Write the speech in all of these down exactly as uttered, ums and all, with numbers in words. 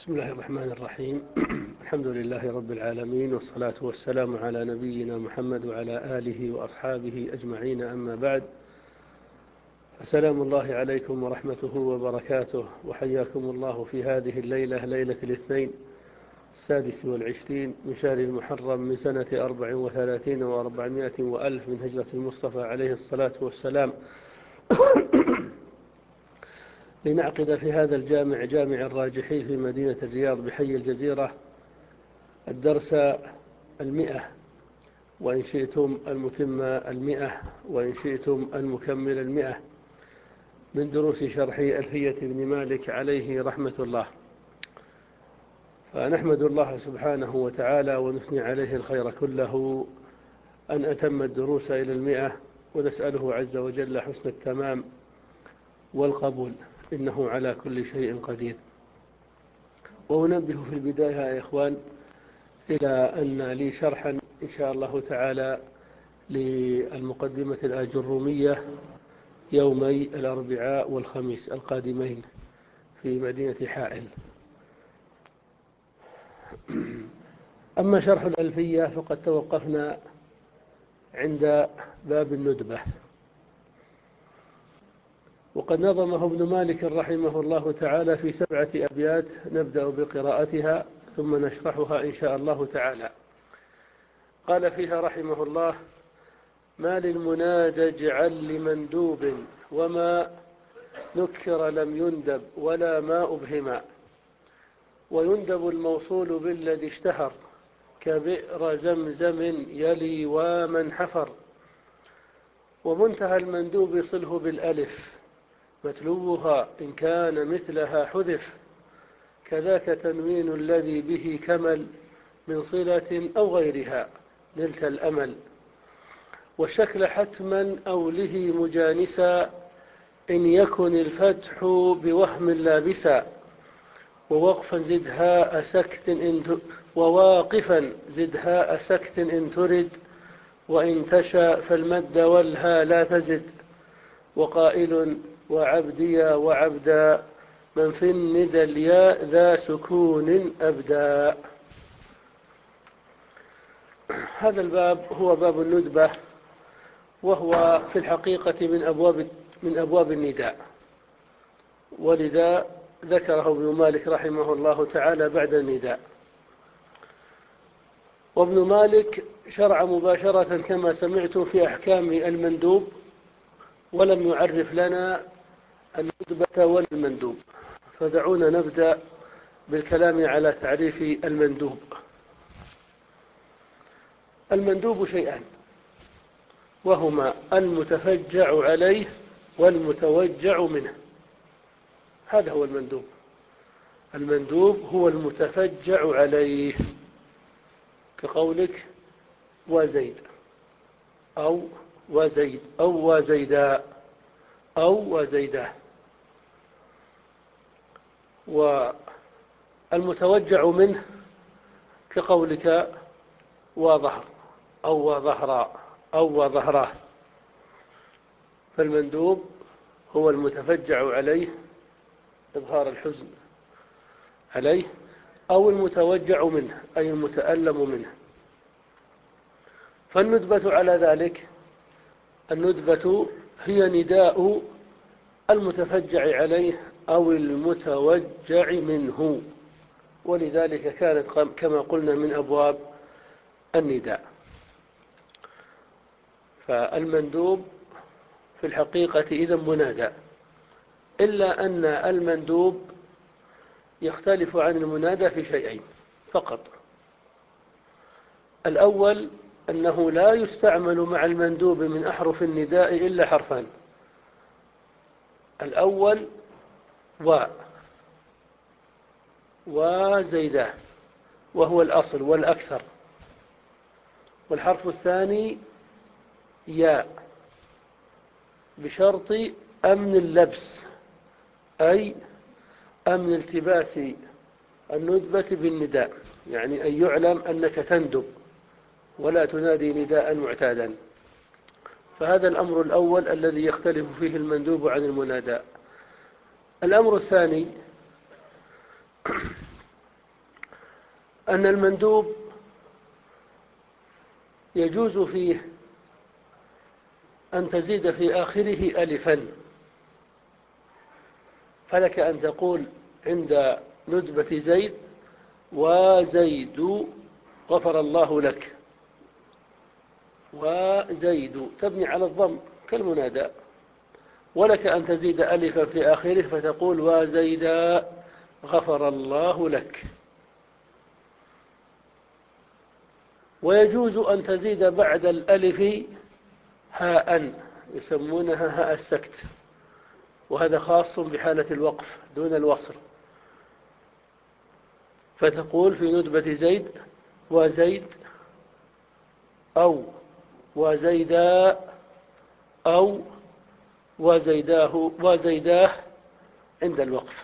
بسم الله الرحمن الرحيم. الحمد لله رب العالمين، والصلاة والسلام على نبينا محمد وعلى آله وأصحابه أجمعين، أما بعد. السلام الله عليكم ورحمته وبركاته، وحياكم الله في هذه الليلة، ليلة الاثنين السادس والعشرين من شهر المحرم من سنة أربع وثلاثين وأربعمائة وألف من هجرة المصطفى عليه الصلاة والسلام، لنعقد في هذا الجامع، جامع الراجحي في مدينة الرياض بحي الجزيرة، الدرس المئة، وإن شئتم المتم المئة، وإن شئتم المكمل المئة، من دروس شرح ألفية ابن مالك عليه رحمة الله. فنحمد الله سبحانه وتعالى ونثني عليه الخير كله أن أتم الدروس إلى المئة، ونسأله عز وجل حسن التمام والقبول، إنه على كل شيء قدير. وأنبه في البداية يا إخوان إلى أن لي شرحا إن شاء الله تعالى للمقدمة الآجرومية يومي الأربعاء والخميس القادمين في مدينة حائل. أما شرح الألفية فقد توقفنا عند باب الندبة، وقد نظمه ابن مالك رحمه الله تعالى في سبعة أبيات، نبدأ بقراءتها ثم نشرحها إن شاء الله تعالى. قال فيها رحمه الله: ما للمنادى اجعل لمندوب، وما نكر لم يندب ولا ما أبهما، ويندب الموصول بالذي اشتهر كبئر زمزم يلي ومن حفر، ومنتهى المندوب صله بالألف متلوها إن كان مثلها حذف، كذاك تنوين الذي به كمل من صلة أو غيرها نلت الأمل، والشكل حتما أوله مجانسا إن يكن الفتح بوهم لابسا، ووقفا زد هاء سكت إن وواقفا زد هاء سكت إن ترد، وإن تشاء فالمد والها لا تزد، وقائل وعبدي وعبدا من في الندى الياء ذا سكون أبدا. هذا الباب هو باب الندبة، وهو في الحقيقة من أبواب من أبواب النداء، ولذا ذكره ابن مالك رحمه الله تعالى بعد النداء. وابن مالك شرع مباشرة كما سمعتم في أحكام المندوب، ولم يعرف لنا الندبة والمندوب، فدعونا نبدأ بالكلام على تعريف المندوب. المندوب شيئان، وهما المتفجع عليه والمتوجع منه. هذا هو المندوب. المندوب هو المتفجع عليه، كقولك وزيد أو وزيد أو وزيدا أو وزيدا. والمتوجع منه كقولك وظهر أو وظهرا أو وظهراه. فالمندوب هو المتفجع عليه إظهار الحزن عليه، أو المتوجع منه أي المتألم منه. فالندبة على ذلك، الندبة هي نداء المتفجع عليه أو المتوجع منه، ولذلك كانت كما قلنا من أبواب النداء. فالمندوب في الحقيقة إذا منادى، إلا أن المندوب يختلف عن المنادى في شيئين فقط. الأول أنه لا يستعمل مع المندوب من أحرف النداء إلا حرفان: الأول و وزيده، وهو الأصل والأكثر، والحرف الثاني يا، بشرط أمن اللبس، أي أمن التباس الندبة بالنداء، يعني أن يعلم أنك تندب ولا تنادي نداء معتادا. فهذا الأمر الأول الذي يختلف فيه المندوب عن المنادى. الأمر الثاني أن المندوب يجوز فيه أن تزيد في آخره ألفا، فلك أن تقول عند ندبة زيد: وزيد غفر الله لك. وزيد تبني على الضم كالمنادى، ولك أن تزيد ألفا في آخره فتقول: وزيد غفر الله لك. ويجوز أن تزيد بعد الألف هاء، يسمونها هاء السكت، وهذا خاص بحالة الوقف دون الوصل، فتقول في ندبة زيد: وزيد، أو وزيدا، أو وزيداه وزيداه عند الوقف.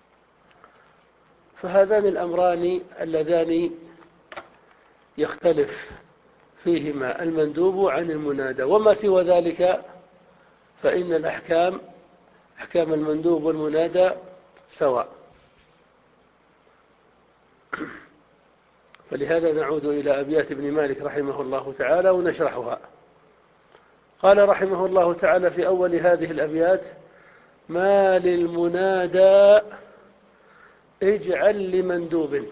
فهذان الأمران اللذان يختلف فيهما المندوب عن المنادى، وما سوى ذلك فإن الأحكام أحكام المندوب والمنادى سواء. فلهذا نعود إلى أبيات ابن مالك رحمه الله تعالى ونشرحها. قال رحمه الله تعالى في أول هذه الأبيات: ما للمنادى اجعل لمندوب.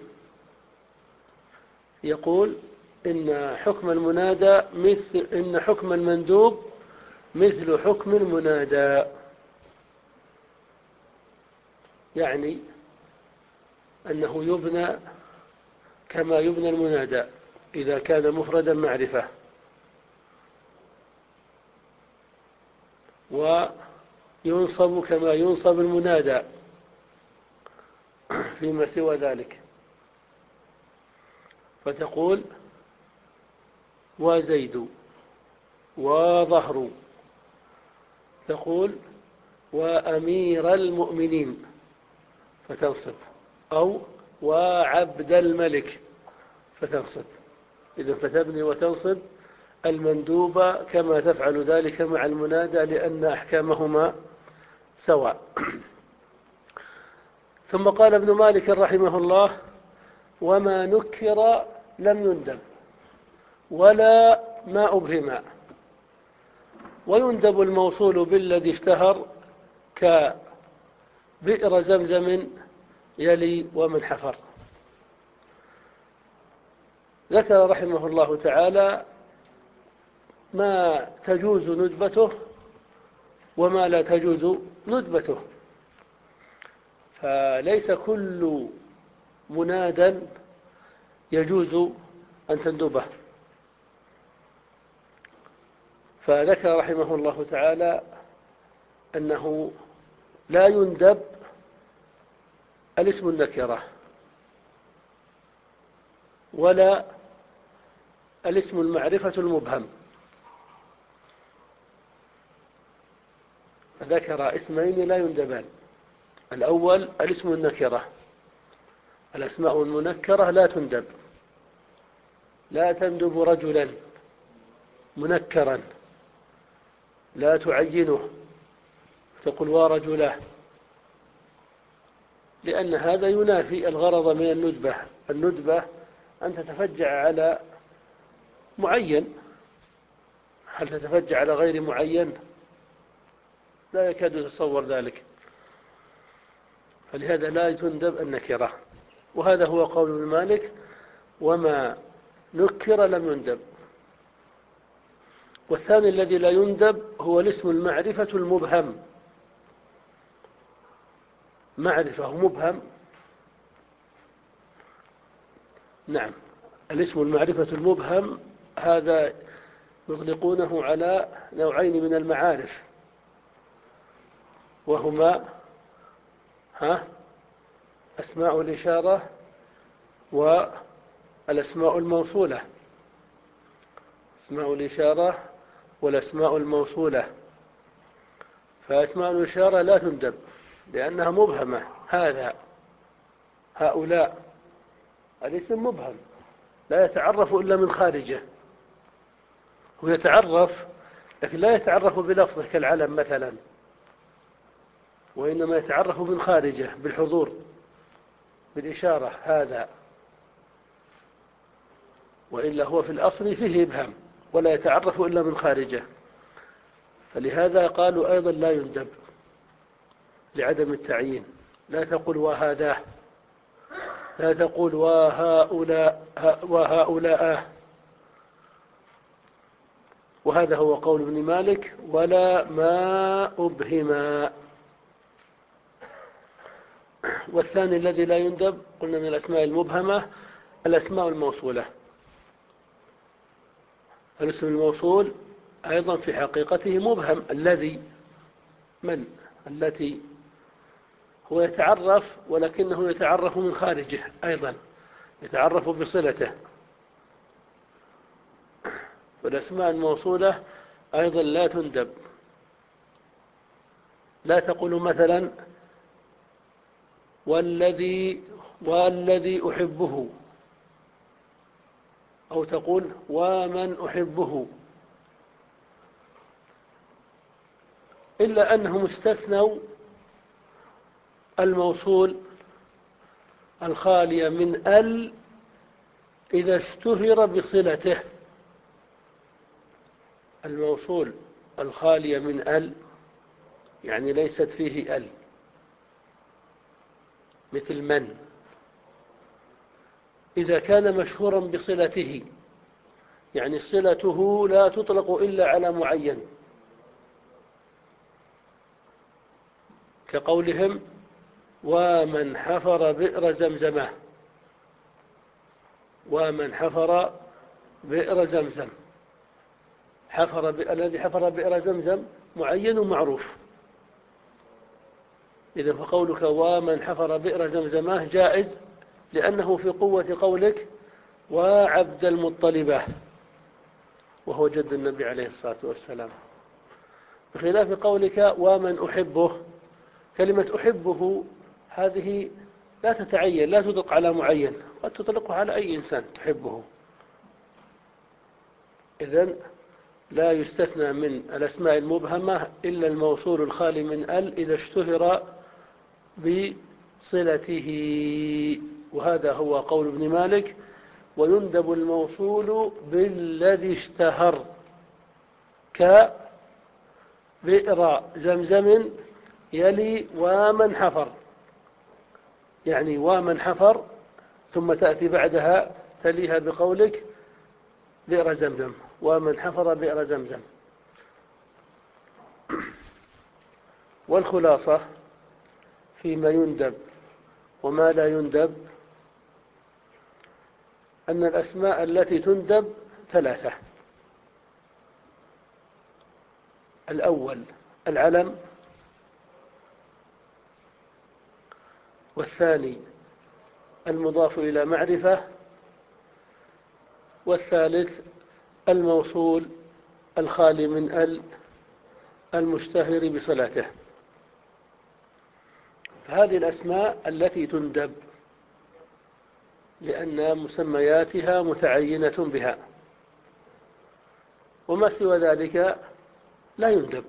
يقول إن حكم المنادى مثل إن حكم المندوب مثل حكم المنادى، يعني أنه يبنى كما يبنى المنادى إذا كان مفردا معرفة، وينصب كما ينصب المنادى فيما سوى ذلك، فتقول: وزيد، وظهر، تقول: وأمير المؤمنين فتنصب، أو وعبد الملك فتنصب. إذن فتبني وتنصب المندوب كما تفعل ذلك مع المنادى، لأن أحكامهما سواء. ثم قال ابن مالك رحمه الله: وما نكر لم يندب ولا ما أبهم، ويندب الموصول بالذي اشتهر كبئر زمزم يلي ومن حفر. ذكر رحمه الله تعالى ما تجوز ندبته وما لا تجوز ندبته، فليس كل منادى يجوز أن تندبه. فذكر رحمه الله تعالى أنه لا يندب الاسم النكرة ولا الاسم المعرفة المبهم. ذكر اسمين لا يندبان: الأول الاسم النكرة، الأسماء المنكرة لا تندب، لا تندب رجلا منكرا، لا تعينه تقول ورجله، لأن هذا ينافي الغرض من الندبة. الندبة أن تتفجع على معين، هل تتفجع على غير معين؟ لا يكاد يتصور ذلك، فلهذا لا تندب النكرة. وهذا هو قول ابن مالك: وما نكر لم يندب. والثاني الذي لا يندب هو الاسم المعرفة المبهم. معرفة مبهم، نعم، الاسم المعرفة المبهم هذا يطلقونه على نوعين من المعارف، وهما ها أسماء الإشارة والأسماء الموصولة. أسماء الإشارة والأسماء الموصولة. فأسماء الإشارة لا تندب لأنها مبهمة. هذا، هؤلاء، الاسم مبهم لا يتعرف إلا من خارجه. هو يتعرف لكن لا يتعرف بلفظه كالعلم مثلا، وإنما يتعرف من خارجه بالحضور، بالإشارة. هذا وإلا هو في الأصل فيه إبهام ولا يتعرف إلا من خارجه، فلهذا قالوا أيضا لا يندب لعدم التعيين. لا تقول وهذا، لا تقول وهؤلاء وهؤلاء. وهذا هو قول ابن مالك: ولا ما أبهما. والثاني الذي لا يندب قلنا من الأسماء المبهمة الأسماء الموصولة. الاسم الموصول أيضا في حقيقته مبهم. الذي، من، التي، هو يتعرف ولكنه يتعرف من خارجه، أيضا يتعرف بصلته. والأسماء الموصولة أيضا لا تندب. لا تقول مثلا والذي والذي أحبه، أو تقول ومن أحبه، إلا أنهم استثنوا الموصول الخالي من ال إذا اشتهر بصلته. الموصول الخالي من ال يعني ليست فيه ال، مثل من، إذا كان مشهورا بصلته، يعني صلته لا تطلق إلا على معين، كقولهم ومن حفر بئر زمزمه، ومن حفر بئر زمزم. حفر ب... الذي حفر بئر زمزم معين ومعروف، إذا فقولك ومن حفر بئر زمزمه جائز، لأنه في قوة قولك وعبد المطلبة، وهو جد النبي عليه الصلاة والسلام، بخلاف قولك ومن أحبه. كلمة أحبه هذه لا تتعين، لا تطلق على معين، قد تطلقها على أي إنسان تحبه. إذن لا يستثنى من الأسماء المبهمة إلا الموصول الخالي من ال إذا اشتهر بصلته. وهذا هو قول ابن مالك: ويندب الموصول بالذي اشتهر، كبئر زمزم يلي ومن حفر، يعني ومن حفر ثم تأتي بعدها تليها بقولك بئر زمزم، ومن حفر بئر زمزم. والخلاصة فيما يندب وما لا يندب أن الأسماء التي تندب ثلاثة: الأول العلم، والثاني المضاف إلى معرفة، والثالث الموصول الخالي من ال المشتهر بصلاته. فهذه الأسماء التي تندب لأن مسمياتها متعينة بها، وما سوى ذلك لا يندب.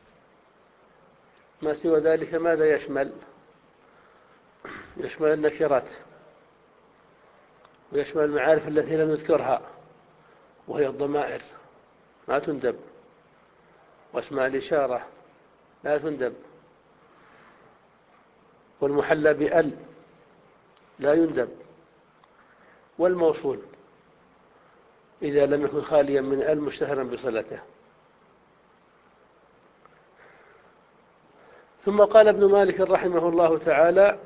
ما سوى ذلك ماذا يشمل؟ يشمل النكرات، ويشمل المعارف التي لم نذكرها وهي الضمائر، ما تندب، واسماء الإشارة لا تندب، والمحلى بأل لا يندب، والموصول إذا لم يكن خاليا من ال مشتهرا بصلته. ثم قال ابن مالك رحمه الله تعالى: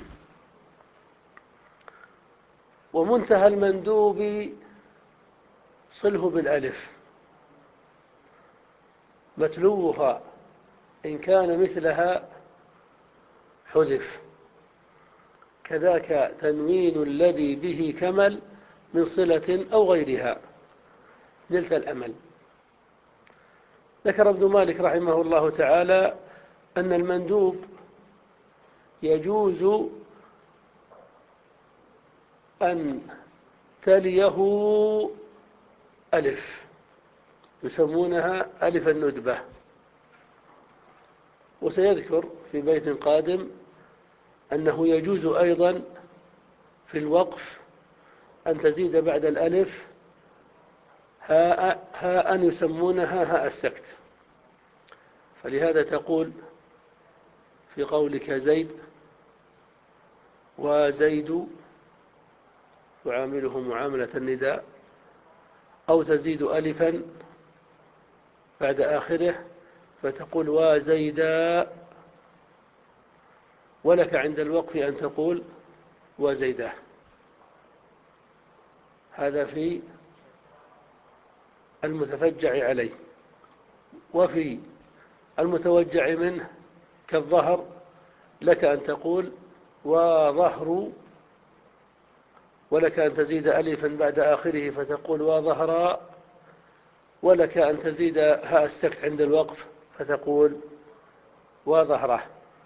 ومنتهى المندوب صله بالألف، متلوها إن كان مثلها حذف، كذاك تنوين الذي به كمل من صلة أو غيرها نلت الأمل. ذكر ابن مالك رحمه الله تعالى أن المندوب يجوز أن تليه ألف، يسمونها ألف الندبة. وسيذكر في بيت قادم أنه يجوز أيضا في الوقف أن تزيد بعد الألف هاء هاء يسمونها هاء السكت. فلهذا تقول في قولك زيد وزيد تعامله معاملة النداء، أو تزيد ألفا بعد آخره فتقول وزيدا، ولك عند الوقف أن تقول وزيده. هذا في المتفجع عليه. وفي المتوجع منه كالظهر لك أن تقول وظهر، ولك أن تزيد ألفا بعد آخره فتقول وظهرا، ولك أن تزيد هاء السكت عند الوقف فتقول وظهره.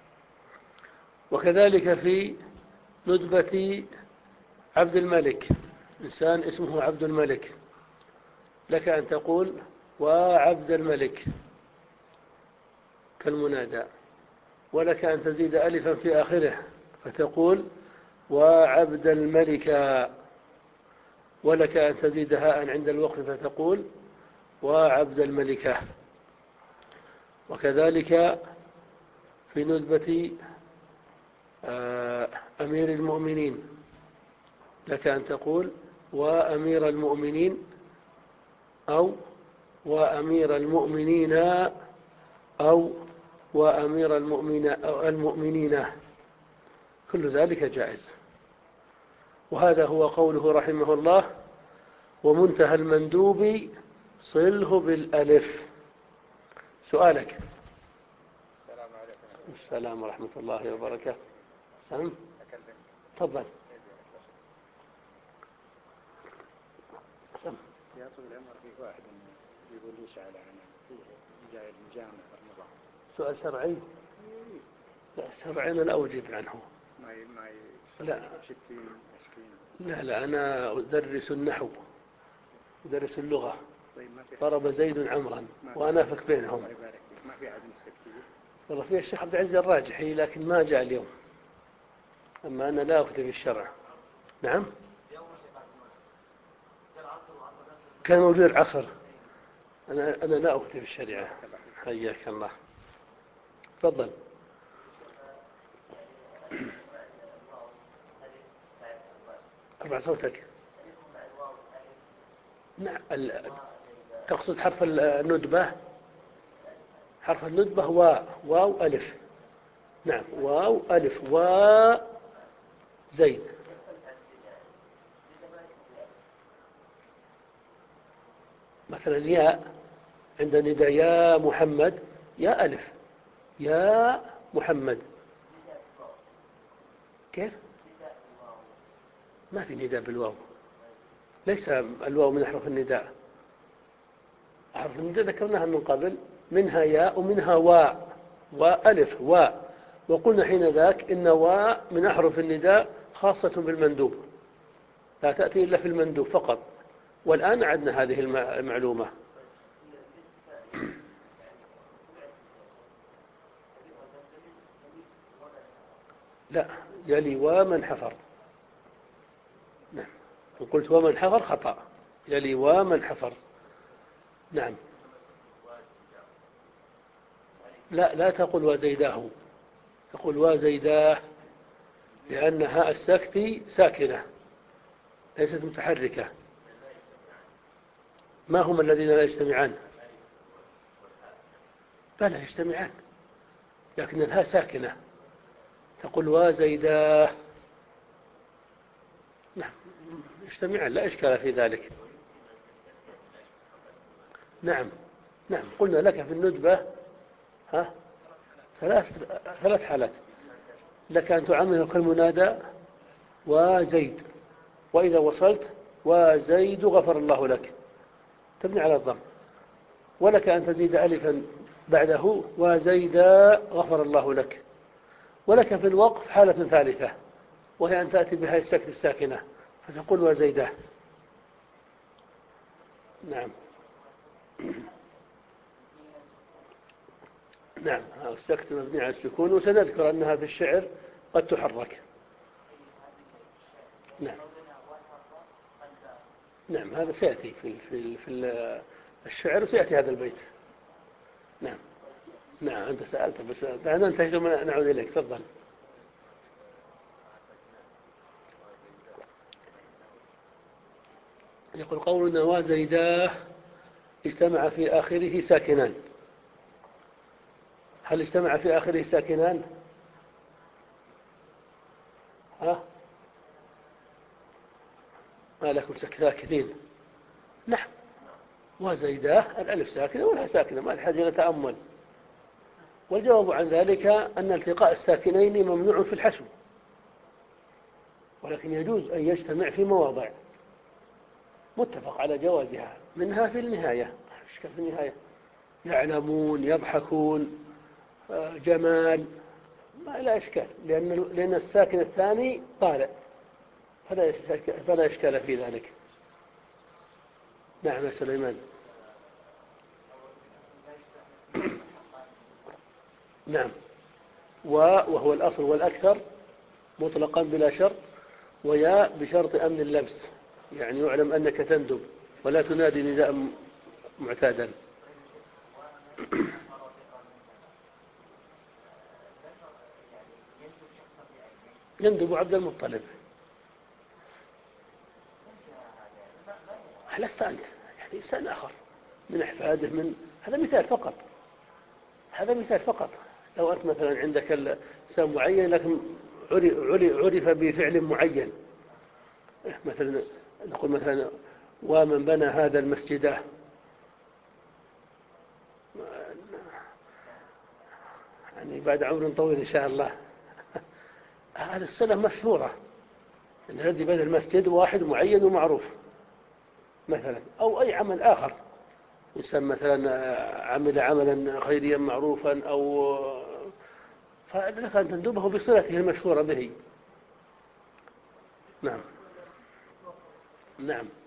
وكذلك في ندبة عبد الملك، إنسان اسمه عبد الملك، لك أن تقول وعبد الملك كالمنادى، ولك أن تزيد ألفا في آخره فتقول وعبد الملك، ولك أن تزيد هاء عند الوقف فتقول وعبد الملكة. وكذلك في ندبة أمير المؤمنين لك أن تقول وأمير المؤمنين، أو وأمير المؤمنين، أو وأمير المؤمنين، كل ذلك جائز. وهذا هو قوله رحمه الله ومنتهى المندوب صله بالألف. سؤالك. السلام عليكم. السلام ورحمة الله وبركاته. سلام. تفضل. يا طويل العمر في واحد يقول لي سأل عن جاي الجامع رمضان. سؤال شرعي؟ لا شرعي أنا لا أجيب عنه. ما ي... ما ي... لا ستين مسكين. لا لا أنا أدرس النحو، أدرس اللغة. طيب ما في ضرب زيد عمرا وأنا أفك بينهم. الله يبارك فيك. ما في عدم السكتية. والله في الشيخ عبد العزيز الراجحي لكن ما جاء اليوم. أما أنا لا أفتي في الشرع. نعم كان موجود العصر. أنا أنا لا أفتي في الشريعة. حياك الله. تفضل. ارفع صوتك. نعم تقصد حرف الندبة؟ حرف الندبة واو واو ألف. نعم واو ألف و زيد. مثلا ياء عند نداء يا محمد يا ألف يا محمد. كيف؟ ما في نداء بالواو، ليس الواو من أحرف النداء. أحرف النداء ذكرناها من قبل، منها ياء ومنها واء وألف واء، وقلنا حين ذاك إن واء من أحرف النداء خاصة بالمندوب، لا تأتي إلا في المندوب فقط. والآن عدنا هذه المعلومة. لا يلي ومن حفر. نعم وقلت ومن حفر خطأ، يلي ومن حفر. نعم لا لا تقول وزيداه، تقول وزيداه، لأن هاء السكت ساكنة ليست متحركة. ما هم الذين لا يجتمعان؟ بلى يجتمعان لكن الهاء ساكنة، تقول وزيداه. نعم يجتمعان لا إشكال في ذلك. نعم نعم قلنا لك في الندبة ها ثلاث ثلاث حالات. لك أن تعامله كالمنادى وزيد، وإذا وصلت وزيد غفر الله لك تبني على الضم، ولك أن تزيد ألفا بعده وزيد غفر الله لك، ولك في الوقف حالة ثالثة وهي أن تأتي بهاي السكت الساكنة فتقول وزيده. نعم نعم السكت مبني على السكون، وسنذكر أنها في الشعر قد تحرك. نعم نعم هذا سيأتي في في في الشعر وسيأتي هذا البيت. نعم نعم أنت سألت بس دعنا ننتهي ثم نعود إليك. تفضل. يقول قولنا وزيداه اجتمع في آخره ساكنان. هل اجتمع في آخره ساكنان؟ ها؟ ما لكم ساكتين؟ نعم وزيداه الألف ساكنة والها ساكنة، ما الحاجة إلى تأمل. والجواب عن ذلك أن التقاء الساكنين ممنوع في الحشو، ولكن يجوز أن يجتمع في مواضع متفق على جوازها، منها في النهاية. إشكال في النهاية يعلمون يضحكون جمال، ما لا إشكال، لأن لأن الساكن الثاني طالع، فلا فلا إشكال في ذلك. نعم يا سليمان. نعم وهو الأصل والأكثر مطلقا بلا شرط، ويا بشرط أمن اللبس، يعني يعلم أنك تندب ولا تنادي نداء معتادا. يندب عبد المطلب. لست أنت، يعني إنسان آخر من أحفاده، من هذا مثال فقط، هذا مثال فقط. لو أنت مثلا عندك إنسان معين لكن عرف بفعل معين، مثلا نقول مثلا ومن بنى هذا المسجد، يعني بعد عمر طويل إن شاء الله. هذه السنة مشهورة أن الذي بنى المسجد واحد معين ومعروف مثلا، أو أي عمل آخر، إنسان مثلا عمل عملا خيريا معروفا، أو فلك أن تندبه بصلته المشهورة به. نعم نعم.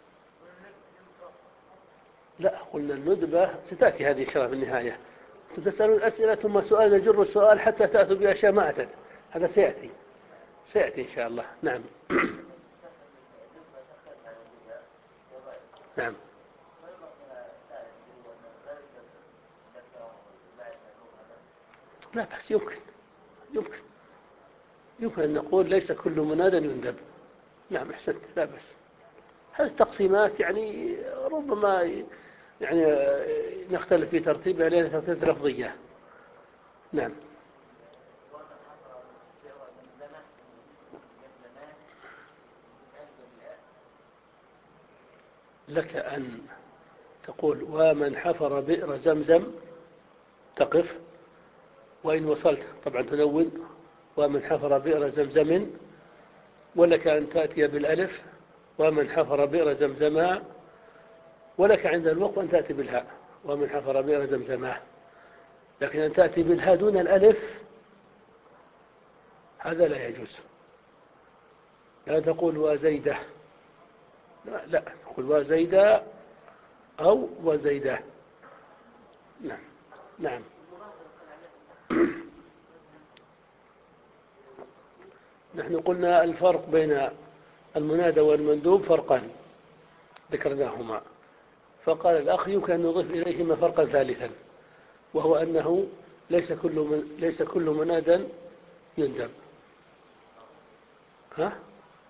لا قلنا الندبة ستأتي هذه الشرف النهاية، تسألون الأسئلة ثم سؤال يجر السؤال حتى تأتوا بأشياء ما أتت، هذا سيأتي سيأتي إن شاء الله. نعم نعم. لا بس يمكن يمكن يمكن أن نقول ليس كل منادى يندب. نعم أحسنت، لا بس هذه التقسيمات يعني ربما يعني نختلف في ترتيبها لأنها ترتيب لفظية. نعم. لك أن تقول ومن حفر بئر زمزم تقف، وإن وصلت طبعا تنون ومن حفر بئر زمزم، ولك أن تأتي بالألف ومن حفر بئر زمزما، ولك عند الوقف أن تأتي بالهاء ومن حفر بئر زمزما، لكن أن تأتي بالهاء دون الألف هذا لا يجوز. لا تقول وزيدة، لا, لا تقول وزيدة أو وزيدة. نعم نعم. نحن قلنا الفرق بين المنادى والمندوب فرقان ذكرناهما، فقال الأخ يمكن أن نضيف إليهما فرقا ثالثا، وهو أنه ليس كل من ليس كل منادى يندب. ها؟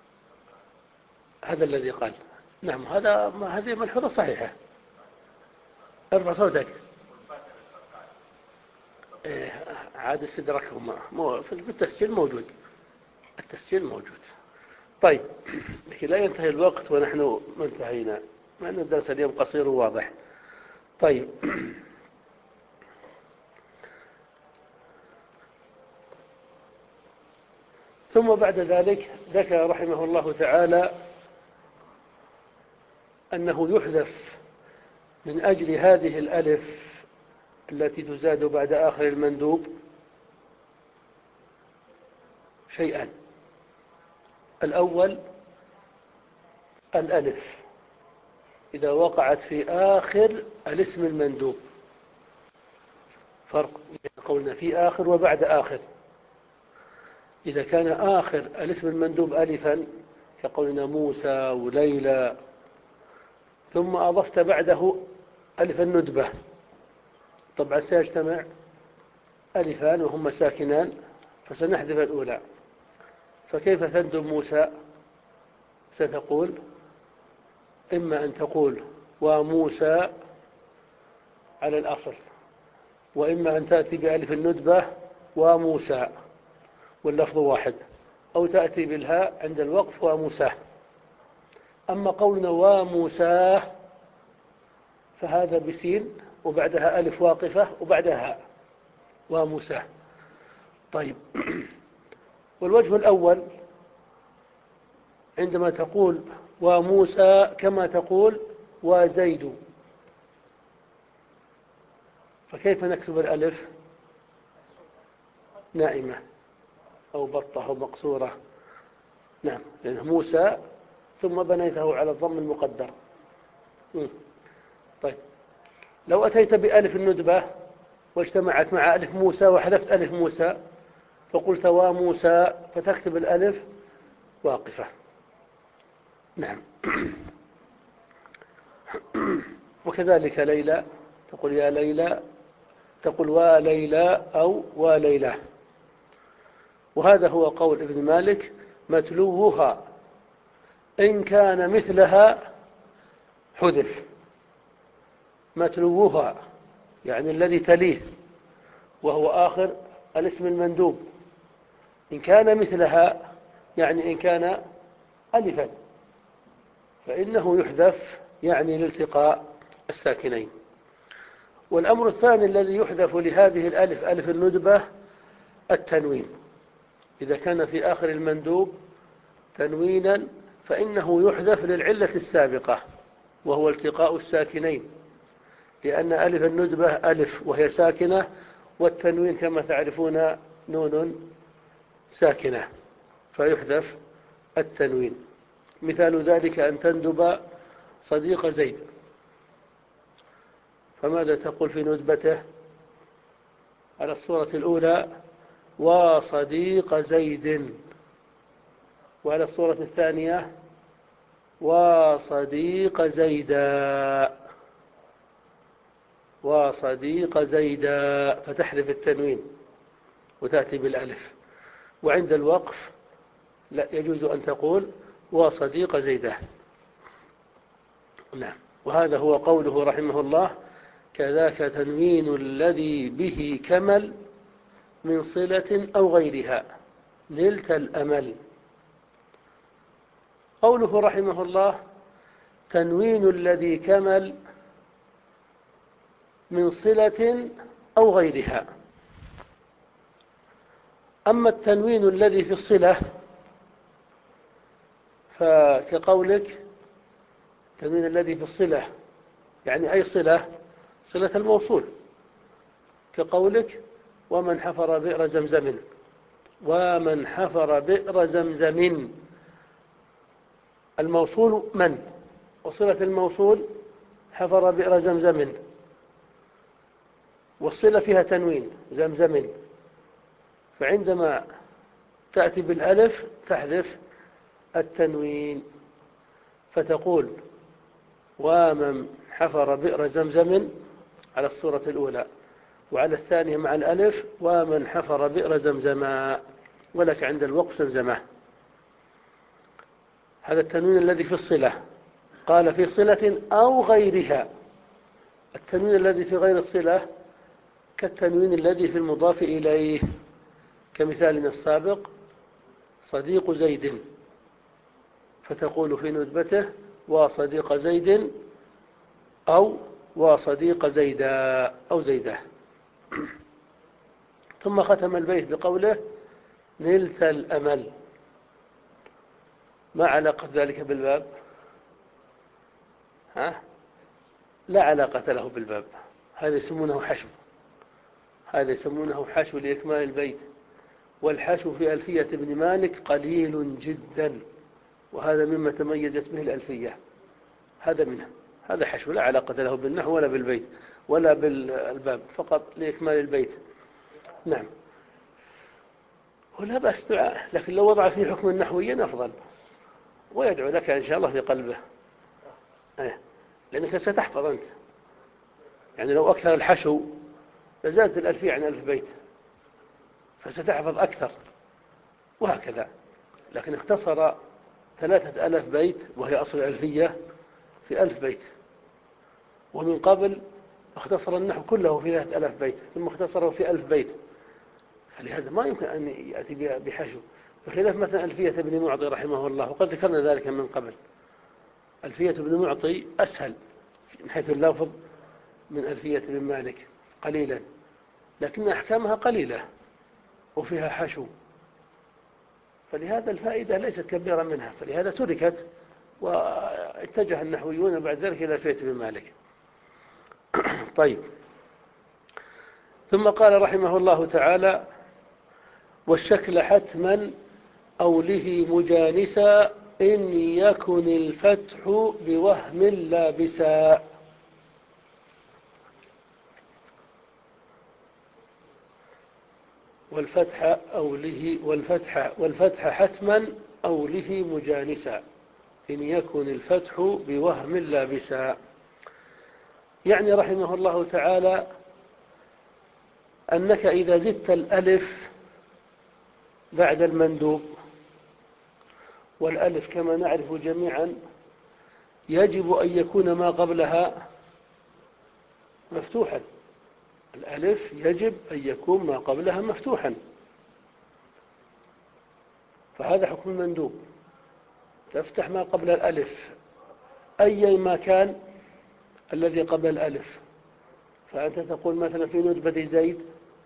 هذا الذي قال. نعم هذا هذه ملحوظة صحيحة. ارفع صوتك. إيه عاد استدركهما، في التسجيل موجود، التسجيل موجود. طيب لكي لا ينتهي الوقت ونحن ما انتهينا، مع أن الدرس اليوم قصير وواضح. طيب ثم بعد ذلك ذكر رحمه الله تعالى أنه يحذف من أجل هذه الألف التي تزاد بعد آخر المندوب شيئان. الأول الألف إذا وقعت في آخر الاسم المندوب، فرق بين قولنا في آخر وبعد آخر. إذا كان آخر الاسم المندوب ألفا كقولنا موسى وليلى ثم أضفت بعده ألف الندبة، طبعا سيجتمع ألفان وهما ساكنان، فسنحذف الأولى. فكيف تندب موسى؟ ستقول إما أن تقول وموسى على الأصل، وإما أن تأتي بألف الندبة وموسى واللفظ واحد، أو تأتي بالهاء عند الوقف وموسى. أما قولنا وموسى فهذا بسين وبعدها ألف واقفة وبعدها هاء، وموسى. طيب، والوجه الأول عندما تقول وموسى كما تقول وزيد، فكيف نكتب الألف؟ نائمة أو بطة أو مقصورة. نعم، لأنه موسى ثم بنيته على الضم المقدر. طيب، لو أتيت بألف الندبة واجتمعت مع ألف موسى وحذفت ألف موسى فقلت وموسى، فتكتب الألف واقفة. نعم. وكذلك ليلى، تقول يا ليلى، تقول وليلى أو وليلى. وهذا هو قول ابن مالك: متلوها إن كان مثلها حذف. متلوها يعني الذي تليه، وهو آخر الاسم المندوب. إن كان مثلها يعني إن كان ألفا فإنه يحذف، يعني لالتقاء الساكنين. والأمر الثاني الذي يحذف لهذه الألف، ألف الندبة، التنوين. إذا كان في آخر المندوب تنوينا فإنه يحذف للعلة السابقة، وهو التقاء الساكنين، لأن ألف الندبة ألف وهي ساكنة، والتنوين كما تعرفون نون ساكنة، فيحذف التنوين. مثال ذلك أن تندب صديق زيد، فماذا تقول في ندبته؟ على الصورة الأولى وصديق زيد، وعلى الصورة الثانية وصديق زيدا، وصديق زيدا، فتحذف التنوين وتأتي بالألف. وعند الوقف لا يجوز أن تقول وصديق زيدا. نعم. وهذا هو قوله رحمه الله: كذاك تنوين الذي به كمل من صلة أو غيرها نلت الأمل. قوله رحمه الله: تنوين الذي كمل من صلة أو غيرها. أما التنوين الذي في الصلة فكقولك التنوين الذي في الصلة يعني أي صلة؟ صلة الموصول، كقولك ومن حفر بئر زمزم، ومن حفر بئر زمزم، الموصول من، وصلة الموصول حفر بئر زمزم، والصلة فيها تنوين زمزم، فعندما تأتي بالألف تحذف التنوين فتقول ومن حفر بئر زمزم على الصورة الأولى، وعلى الثانية مع الألف ومن حفر بئر زمزما، ولك عند الوقف زمزمه. هذا التنوين الذي في الصلة. قال في صلة أو غيرها. التنوين الذي في غير الصلة كالتنوين الذي في المضاف إليه، كمثالنا السابق صديق زيد، فتقول في ندبته وصديق زيد أو وصديق زيدا أو زيده. ثم ختم البيت بقوله نلت الأمل. ما علاقة ذلك بالباب؟ ها؟ لا علاقة له بالباب. هذا يسمونه حشو، هذا يسمونه حشو لإكمال البيت. والحشو في ألفية ابن مالك قليل جدا، وهذا مما تميزت به الألفية. هذا منه، هذا حشو لا علاقة له بالنحو ولا بالبيت ولا بالباب، فقط لإكمال البيت. نعم. ولا بأس دعاء، لكن لو وضع فيه حكم نحويا أفضل، ويدعو لك إن شاء الله في قلبه. لأنك ستحفظ أنت، يعني لو أكثر الحشو لزادت الألفية عن ألف بيت فستحفظ أكثر، وهكذا. لكن اختصر ثلاثة ألاف بيت وهي أصل الألفية في ألف بيت، ومن قبل اختصر النحو كله في ثلاثة ألاف بيت ثم اختصره في ألف بيت، فلهذا ما يمكن أن يأتي بحشو، بخلاف مثلا ألفية ابن معطي رحمه الله، وقد ذكرنا ذلك من قبل. ألفية ابن معطي أسهل من حيث اللفظ من ألفية ابن مالك قليلا، لكن أحكامها قليلة وفيها حشو، فلهذا الفائدة ليست كبيرة منها، فلهذا تركت واتجه النحويون بعد ذلك إلى ألفية ابن مالك. طيب، ثم قال رحمه الله تعالى: والشكل حتما أوله مجانسا إن يكن الفتح بوهم لابسا. والفتح أوله والفتح والفتح حتما أوله مجانسا إن يكن الفتح بوهم لابسا. يعني رحمه الله تعالى أنك إذا زدت الألف بعد المندوب، والألف كما نعرف جميعا يجب أن يكون ما قبلها مفتوحا، الألف يجب أن يكون ما قبلها مفتوحا، فهذا حكم المندوب، تفتح ما قبل الألف أي ما كان الذي قبل الألف. فأنت تقول مثلا في ندبة زيد: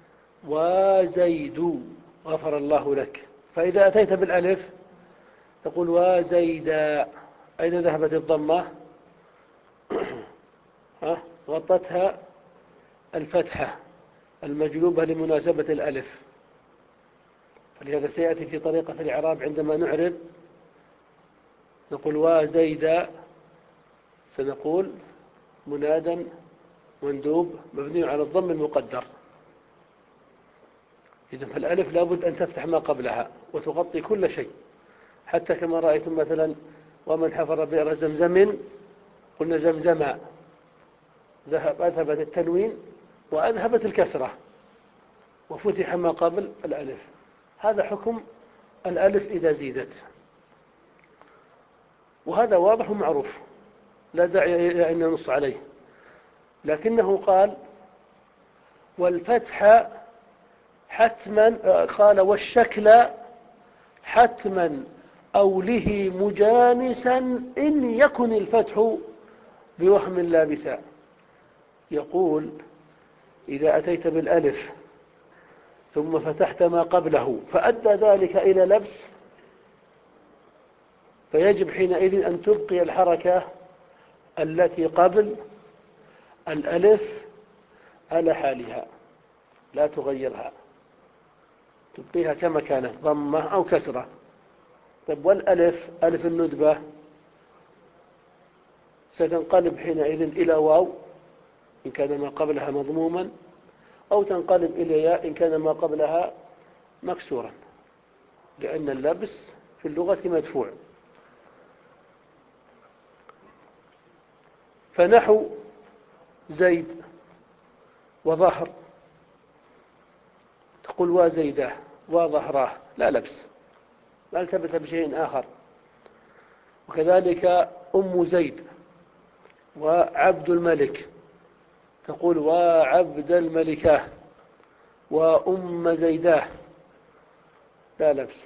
وزيد غفر الله لك، فإذا أتيت بالألف تقول وزيدا، أين ذهبت الضمة؟ غطتها الفتحة المجلوبة لمناسبة الألف، فلهذا سيأتي في طريقة الإعراب عندما نعرب نقول وزيدا، سنقول منادا مندوب مبني على الضم المقدر. إذن فالألف لابد أن تفتح ما قبلها وتغطي كل شيء، حتى كما رأيتم مثلا: ومن حفر بئر زمزم قلنا زمزما، أذهبت التنوين وأذهبت الكسرة وفتح ما قبل الألف. هذا حكم الألف إذا زيدت، وهذا واضح ومعروف لا داعي إلى أن ننص عليه. لكنه قال: والفتح حتما، قال: والشكل حتما أوله مجانسا إن يكن الفتح بوهم لابسا. يقول: إذا أتيت بالألف ثم فتحت ما قبله فأدى ذلك إلى لبس، فيجب حينئذ أن تبقي الحركة التي قبل الألف على حالها، لا تغيرها، تبقيها كما كانت ضمة أو كسرة. طيب، والألف ألف الندبة ستنقلب حينئذ إلى واو إن كان ما قبلها مضموما، أو تنقلب إلى ياء إن كان ما قبلها مكسورا، لأن اللبس في اللغة مدفوع. فنحو زيد وظهر تقول وزيده وظهراه، لا لبس، لا التبس بشيء آخر. وكذلك أم زيد وعبد الملك تقول وعبد الملكاه وأم زيداه، لا لبس.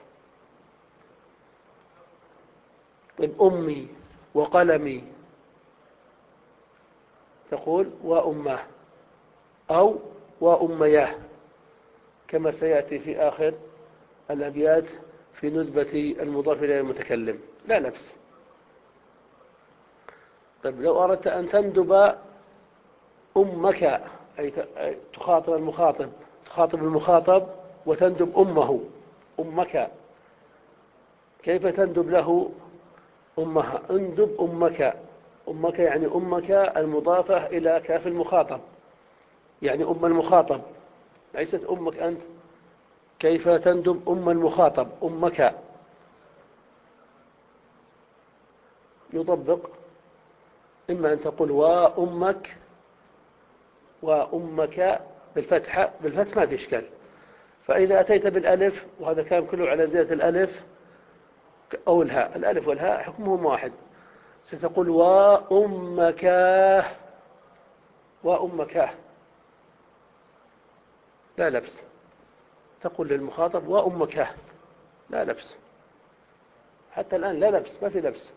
طيب، أمي وقلمي تقول وأماه أو وأمياه، كما سيأتي في آخر الأبيات في ندبة المضاف إلى المتكلم، لا لبس. طيب، لو أردت أن تندب أمك، أي تخاطب المخاطب تخاطب المخاطب وتندب أمه أمك، كيف تندب له أمها؟ اندب أمك، أمك يعني أمك المضافة إلى كاف المخاطب، يعني أم المخاطب ليست أمك أنت. كيف تندب أم المخاطب؟ أمك. يطبق إما أن تقول وأمك وأمك بالفتحة، بالفتح ما في إشكال. فإذا أتيت بالألف، وهذا كان كله على زيادة الألف أو الهاء، الألف والهاء حكمهم واحد، ستقول وأمكاه، وأمكاه لا لبس. تقول للمخاطب وأمكاه لا لبس، حتى الآن لا لبس، ما في لبس.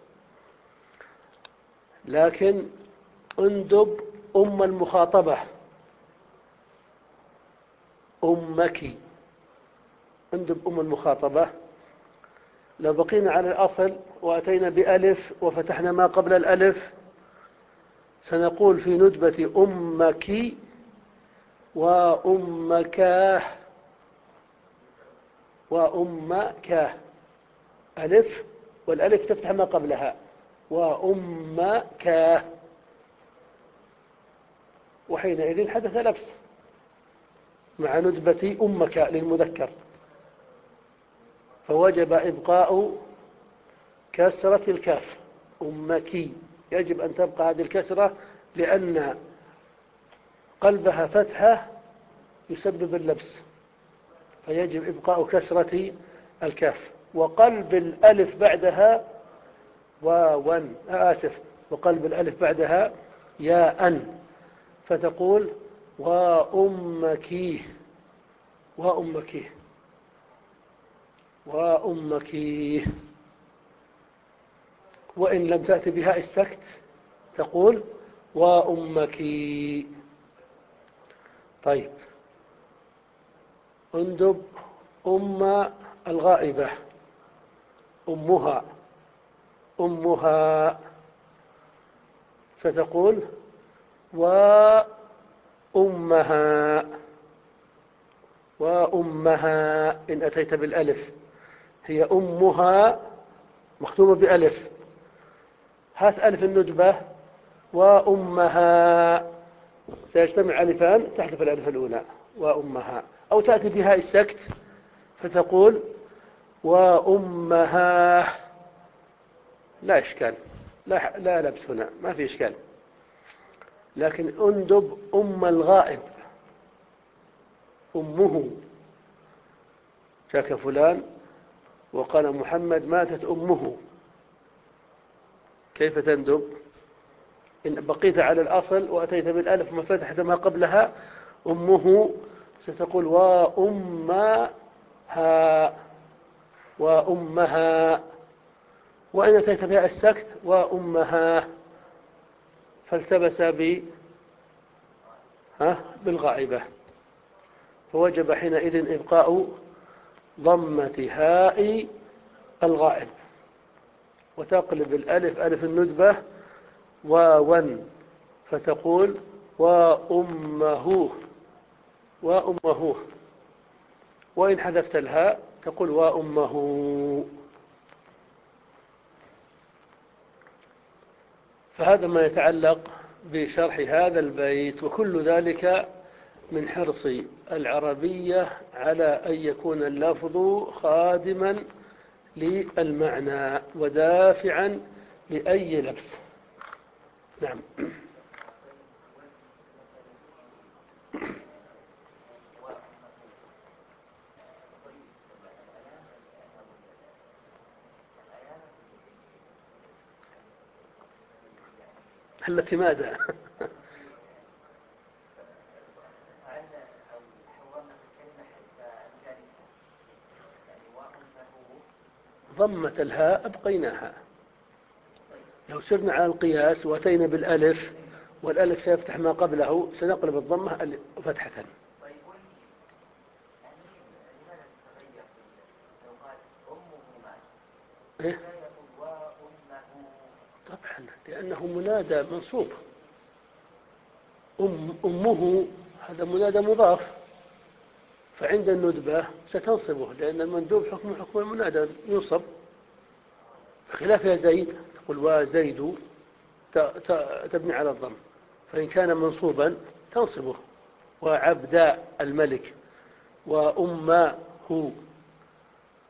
لكن اندب أم المخاطبة، أمك، اندب أم المخاطبة. لو بقينا على الأصل وأتينا بألف وفتحنا ما قبل الألف، سنقول في ندبة أمك وأمكاه، وأمكاه ألف، والألف تفتح ما قبلها، وأمكاه، وحينئذ حدث لبس مع ندبة أمك للمذكر، فوجب إبقاء كسرة الكاف، أمك، يجب أن تبقى هذه الكسرة، لأن قلبها فتحة يسبب اللبس، فيجب إبقاء كسرة الكاف. وقلب الألف بعدها واوا، آسف، وقلب الألف بعدها ياء، فتقول وأمك، وأمك، وأمك. وإن لم تأتي بهاء السكت تقول وأمك. طيب، اندب أم الغائبة، أمها، أمها، فتقول وأمها، وأمها إن أتيت بالألف، هي أمها مختومة بألف، هات ألف الندبة وأمها، سيجتمع ألفان تحذف الألف الأولى وأمها، أو تأتي بها السكت فتقول وأمها، لا إشكال، لا, لا لبس هنا، ما في إشكال. لكن اندب أم الغائب، أمه، شاك فلان وقال محمد ماتت أمه، كيف تندب؟ إن بقيت على الأصل وأتيت بالألف ما فتحت ما قبلها أمه، ستقول وأمها، وأمها. وإن أتيت بها السكت وأمها، فالتبس ب ها بالغائبة، فوجب حينئذ إبقاء ضمة هاء الغائب، وتقلب الألف ألف الندبة واوا، فتقول وأمه، وأمه. وإن حذفت الهاء تقول وأمه. فهذا ما يتعلق بشرح هذا البيت، وكل ذلك من حرص العربية على أن يكون اللفظ خادما للمعنى ودافعا لأي لبس. نعم. التي ماذا؟ ضمة الهاء أبقيناها. لو سرنا على القياس وأتينا بالألف والألف سيفتح ما قبله، سنقلب الضمة فتحة. إيه؟ طبعا، لأنه منادى منصوب. أم أمه هذا منادى مضاف، فعند الندبة ستنصبه، لأن المندوب حكم حكم المنادى ينصب، خلاف يا زيد تقول وزيد تبني على الضم، فإن كان منصوبا تنصبه، وعبد الملك، وأمه.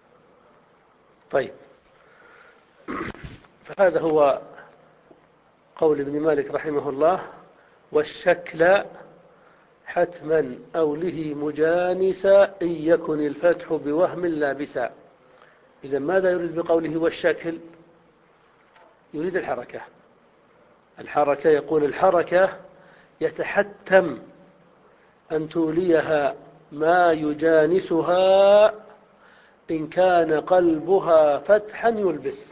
طيب، فهذا هو قول ابن مالك رحمه الله: والشكل حتما أوله مجانسا إن يكن الفتح بوهم لابسا. إذا ماذا يريد بقوله والشكل؟ يريد الحركة. الحركة، يقول الحركة يتحتم أن توليها ما يجانسها إن كان قلبها فتحا يلبس،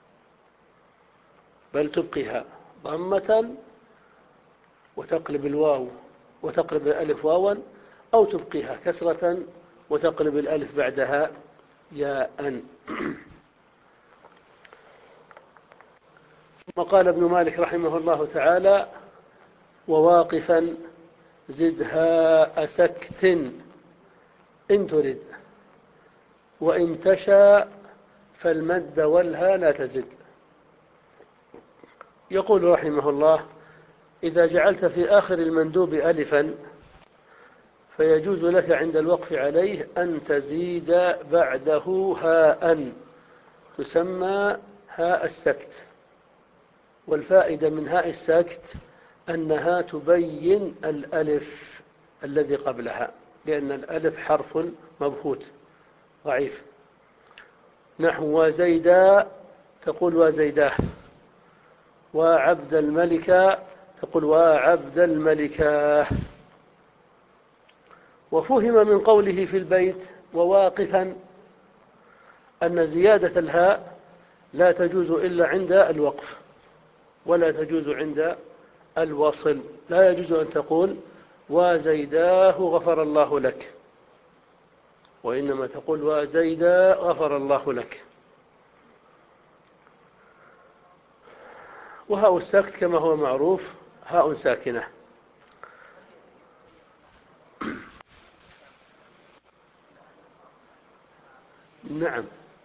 بل تبقيها ضمة وتقلب الواو وتقلب الألف واوا، أو تبقيها كسرة وتقلب الألف بعدها ياء. ثم قال ابن مالك رحمه الله تعالى: وواقفا زدها سكت إن ترد، وإن تشاء فالمد والها لا تزد. يقول رحمه الله: إذا جعلت في آخر المندوب ألفا فيجوز لك عند الوقف عليه أن تزيد بعده هاء تسمى هاء السكت. والفائدة من هاء السكت أنها تبين الألف الذي قبلها، لأن الألف حرف مبهوت ضعيف. نحو وزيدا تقول وزيداه، وعبد الملك تقول وعبد الملكاه. وفهم من قوله في البيت وواقفا أن زيادة الهاء لا تجوز إلا عند الوقف، ولا تجوز عند الوصل. لا يجوز أن تقول وزيداه غفر الله لك، وإنما تقول وزيدا غفر الله لك. وهاء السكت كما هو معروف هاء ساكنة. نعم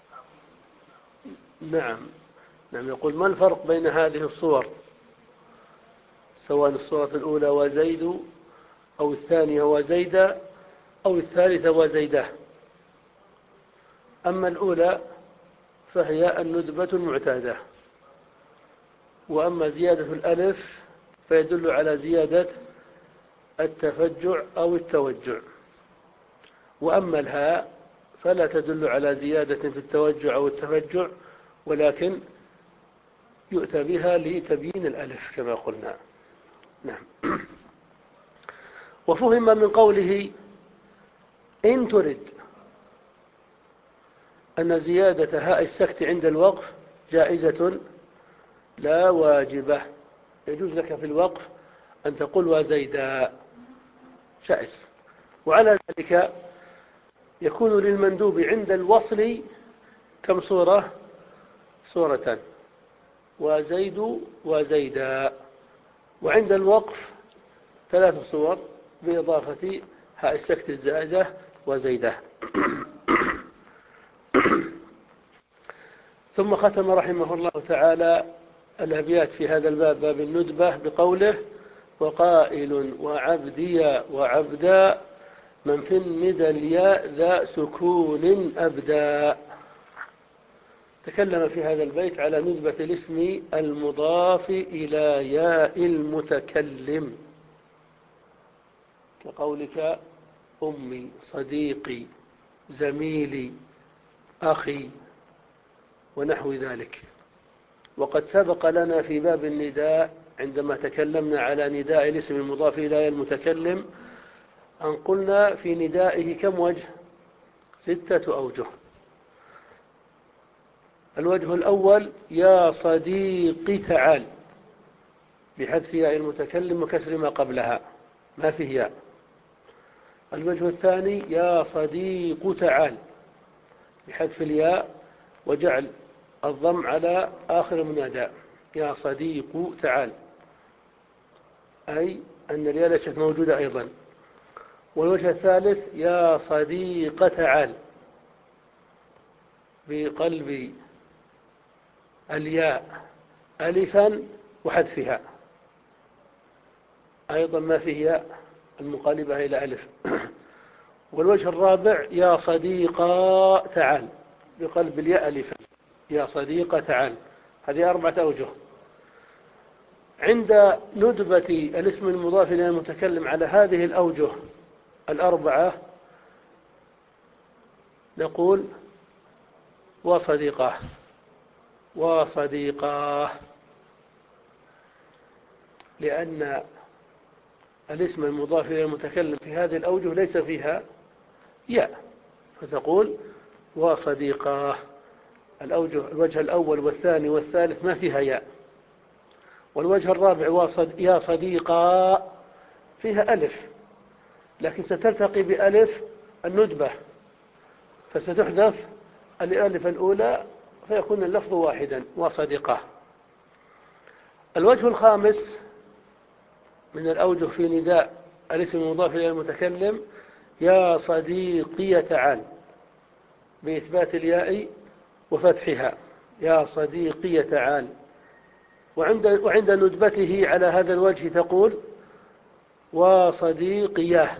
نعم نعم يقول: ما الفرق بين هذه الصور، سواء الصورة الأولى وزيد، أو الثانية وزيدا، أو الثالثة وزيداه؟ أما الأولى فهي الندبة المعتادة، وأما زيادة الألف فيدل على زيادة التفجع أو التوجع، وأما الهاء فلا تدل على زيادة في التوجع أو التفجع، ولكن يؤتى بها لتبيين الألف كما قلنا. نعم. وفهم من قوله إن ترد أن زيادة هاء السكت عند الوقف جائزة لا واجبة. يجوز لك في الوقف أن تقول وزيدا، جائز. وعلى ذلك يكون للمندوب عند الوصل كم صورة؟ صورتان: وزيد وزيدا. وعند الوقف ثلاث صور بإضافة هاء السكت الزائدة وزيده. ثم ختم رحمه الله تعالى الأبيات في هذا الباب، باب الندبة، بقوله: وقائل وعبدي وعبدا من في الندى الياء ذا سكون أبدا. تكلم في هذا البيت على ندبة الاسم المضاف إلى ياء المتكلم، كقولك أمي، صديقي، زميلي، أخي، ونحو ذلك. وقد سبق لنا في باب النداء عندما تكلمنا على نداء الاسم المضاف إلى ياء المتكلم أن قلنا في ندائه كم وجه؟ ستة أوجه. الوجه الأول: يا صديقي تعال، بحذف ياء المتكلم وكسر ما قبلها، ما فيه ياء. الوجه الثاني: يا صديق تعال، بحذف الياء وجعل الضم على آخر المنادى، يا صديق تعال، أي أن الياء ليست موجودة أيضا. والوجه الثالث: يا صديق تعال، بقلب الياء ألفا وحذفها، أيضا ما فيه ياء المقالبة إلى ألف. والوجه الرابع: يا صديقا تعال، بقلب الياء ألفا، يا صديقا تعال. هذه أربعة أوجه. عند ندبة الاسم المضاف إلى المتكلم على هذه الأوجه الأربعة نقول وصديقاه وصديقاه، لأن الاسم المضاف إلى المتكلم في هذه الأوجه ليس فيها ياء، فتقول وصديقاه. الأوجه الوجه الأول والثاني والثالث ما فيها ياء، والوجه الرابع وصد يا صديقا فيها ألف، لكن ستلتقي بألف الندبة فستحذف الألف الأولى فيكون اللفظ واحدا وصديقاه. الوجه الخامس من الأوجه في نداء الاسم المضاف إلى المتكلم يا صديقي تعال، بإثبات الياء وفتحها يا صديقي تعال. وعند, وعند ندبته على هذا الوجه تقول وصديقيه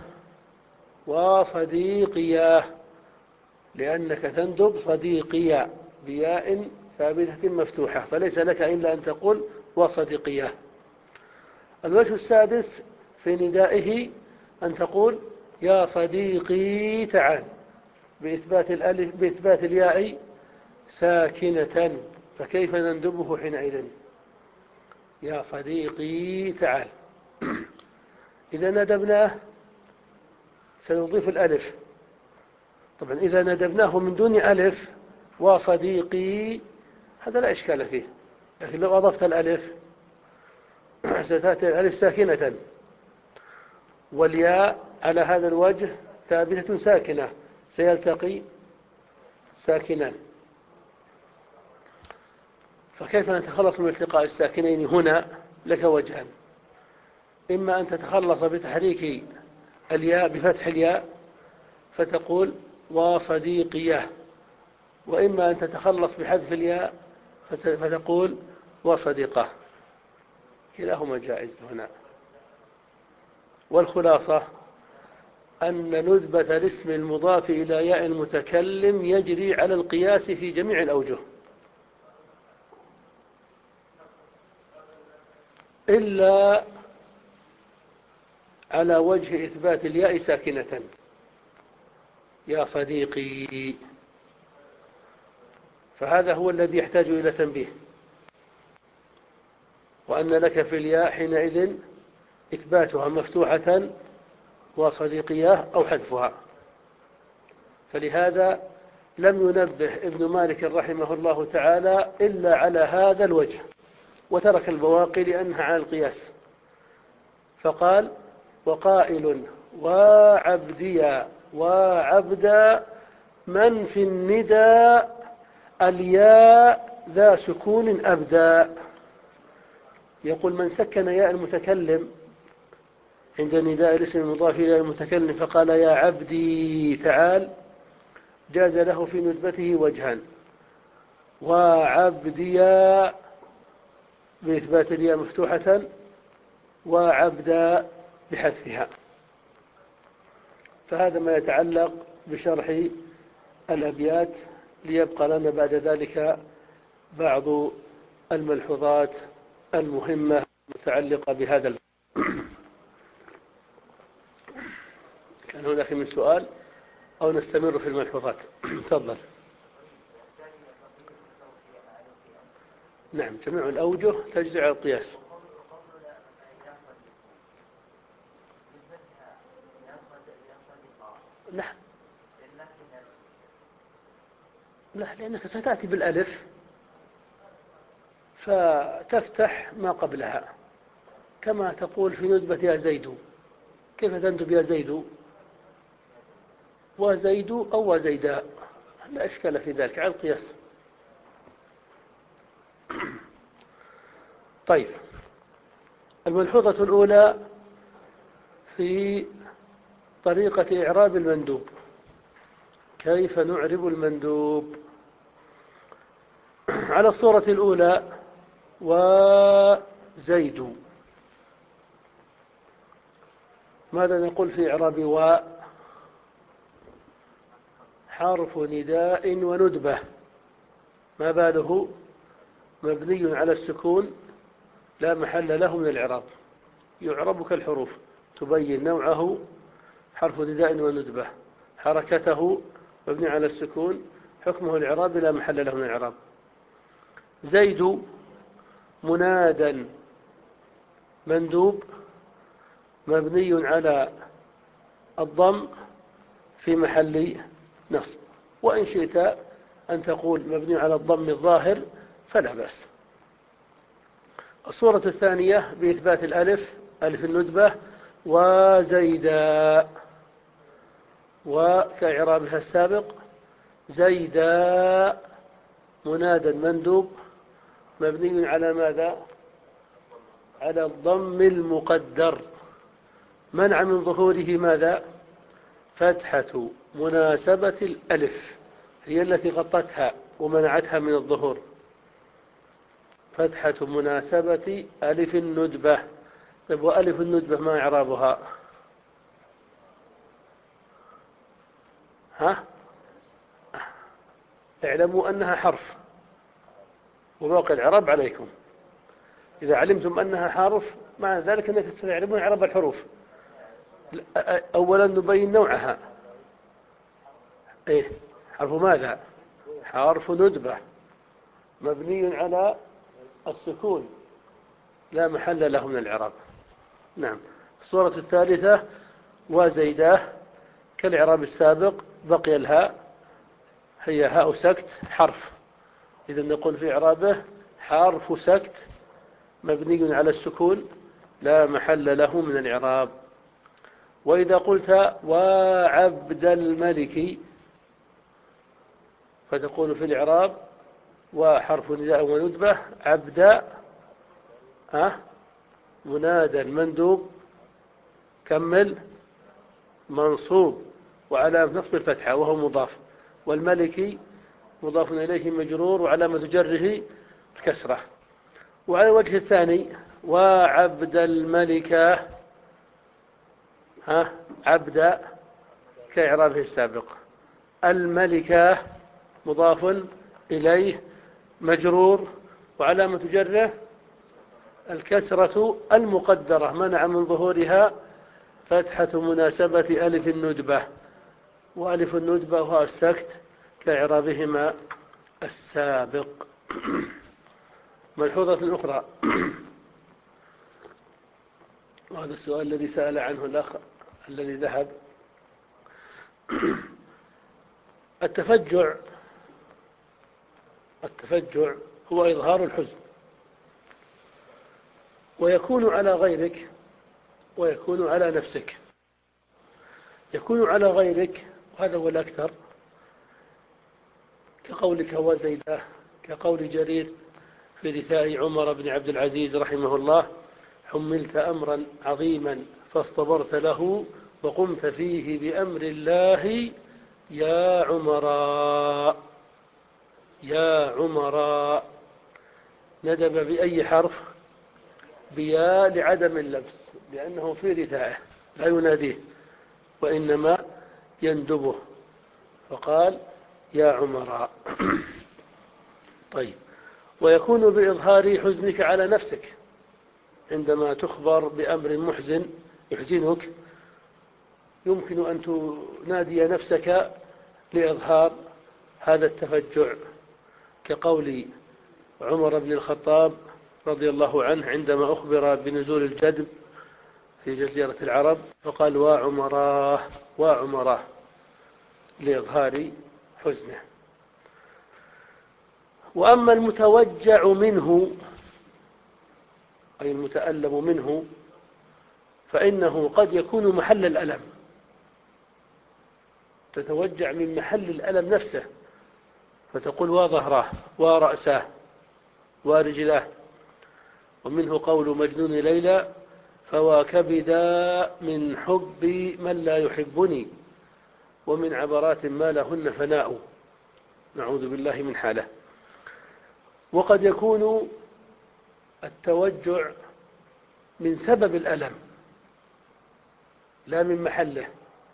وصديقيه، لأنك تندب صديقيا بياء ثابتة مفتوحة، فليس لك إلا أن تقول وصديقيه. الوجه السادس في ندائه أن تقول يا صديقي تعال، بإثبات الألف بإثبات الياء ساكنة، فكيف نندبه حينئذ؟ يا صديقي تعال. إذا ندبناه سنضيف الألف، طبعا إذا ندبناه من دون ألف وصديقي هذا لا إشكال فيه، لكن لو أضفت الألف ستأتي الألف ساكنة، والياء على هذا الوجه ثابتة ساكنة، سيلتقي ساكنان، فكيف نتخلص من التقاء الساكنين هنا؟ لك وجهان: إما أن تتخلص بتحريك الياء بفتح الياء فتقول وصديقيه، وإما أن تتخلص بحذف الياء فتقول وصديقه، كلاهما جائز هنا. والخلاصة أن ندبة الاسم المضاف إلى ياء المتكلم يجري على القياس في جميع الأوجه إلا على وجه إثبات الياء ساكنة يا صديقي، فهذا هو الذي يحتاج إلى تنبيه، وأن لك في الياء حينئذ إثباتها مفتوحة وصديقياه أو حذفها. فلهذا لم ينبه ابن مالك رحمه الله تعالى إلا على هذا الوجه، وترك البواقي لأنها على القياس، فقال وقائل وعبديا وعبدا من في الندى الياء ذا سكون أبدا. يقول من سكن ياء المتكلم عند نداء الاسم المضاف إلى المتكلم فقال يا عبدي تعال، جاز له في ندبته وجهان: وعبديا بإثبات الياء مفتوحة، وعبدا بحذفها. فهذا ما يتعلق بشرح الأبيات، ليبقى لنا بعد ذلك بعض الملحوظات المهمة المتعلقة بهذا الباب. كان هناك من سؤال أو نستمر في الملحوظات؟ تفضل. نعم، جميع الأوجه تجري على القياس. لا لا، لأنك ستأتي بالألف فتفتح ما قبلها، كما تقول في ندبة يا زيد. كيف تندب يا زيد؟ وزيد أو وزيداء، لا إشكال في ذلك، على القياس. طيب، الملحوظة الأولى في طريقة إعراب المندوب. كيف نعرب المندوب؟ على الصورة الأولى وزيد، ماذا نقول في إعراب و؟ حرف نداء وندبة، ما باله؟ مبني على السكون لا محل له من الإعراب، يعرب كالحروف، تبين نوعه حرف نداء وندبة، حركته مبني على السكون، حكمه الإعراب لا محل له من الإعراب. زيد منادا مندوب مبني على الضم في محل نصب، وإن شئت أن تقول مبني على الضم الظاهر فلا بأس. الصورة الثانية بإثبات الألف، ألف الندبة، وزيدا، وكإعرابها السابق زيدا منادا مندوب مبني على ماذا؟ على الضم المقدر، منع من ظهوره ماذا؟ فتحة مناسبة الألف، هي التي غطتها ومنعتها من الظهور، فتحة مناسبة ألف الندبة. طيب وألف الندبة ما إعرابها؟ ها؟ اعلموا أنها حرف، وباقي الإعراب عليكم. إذا علمتم أنها حرف معنى ذلك أنك ستعلمون إعراب الحروف. أولا نبين نوعها. إيه؟ حرف ماذا؟ حرف ندبة مبني على السكون لا محل له من الإعراب. نعم. الصورة الثالثة وزيداه كالإعراب السابق، بقي الهاء، هي هاء سكت حرف، إذا نقول في إعرابه حرف سكت مبني على السكون لا محل له من الإعراب. وإذا قلت وعبد الملك فتقول في الإعراب وحرف نداء وندبة عبد أه منادا مندوب كمل منصوب وعلامة نصب الفتحة وهو مضاف، والملك مضاف إليه مجرور وعلامة جره الكسرة. وعلى الوجه الثاني وعبد الملك ها عبد كإعرابه السابق، الملكة مضاف إليه مجرور وعلامة جره الكسرة المقدرة منع من ظهورها فتحة مناسبة ألف الندبة، وألف الندبة وهو السكت كإعرابهما السابق. ملحوظة أخرى، وهذا السؤال الذي سأل عنه الأخ الذي ذهب، التفجع التفجع هو إظهار الحزن، ويكون على غيرك ويكون على نفسك. يكون على غيرك وهذا هو الأكثر، كقولك وزيداه، كقول جرير في رثاء عمر بن عبد العزيز رحمه الله حملت أمرا عظيما فاصطبرت له وقمت فيه بأمر الله يا عمراء. يا عمراء ندب بأي حرف؟ بيا لعدم اللبس، لأنه في رثائه لا يناديه وإنما يندبه، فقال يا عمراء. طيب. ويكون بإظهار حزنك على نفسك، عندما تخبر بأمر محزن يحزنك يمكن أن تنادي نفسك لإظهار هذا التفجع، كقول عمر بن الخطاب رضي الله عنه عندما أخبر بنزول الجدب في جزيرة العرب فقال وعمراه وعمراه لإظهار حزنه. وأما المتوجع منه أي المتألم منه فإنه قد يكون محل الألم، تتوجع من محل الألم نفسه فتقول وظهره ورأسه ورجله. ومنه قول مجنون ليلى فواكبدا من حب من لا يحبني ومن عبرات ما لهن فناء، نعوذ بالله من حاله. وقد يكون التوجع من سبب الألم لا من محله،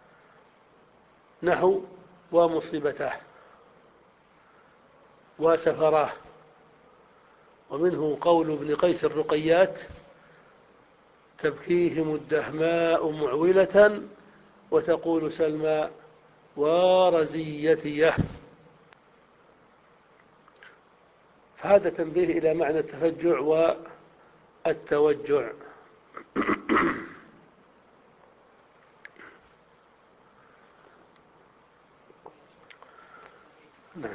نحو ومصيبته وسفراه ومنه قول ابن قيس الرقيات: تبكيهم الدهماء معولة وتقول سلمى ورزيتيه. فهذا تنبيه إلى معنى التفجع والتوجع. نعم.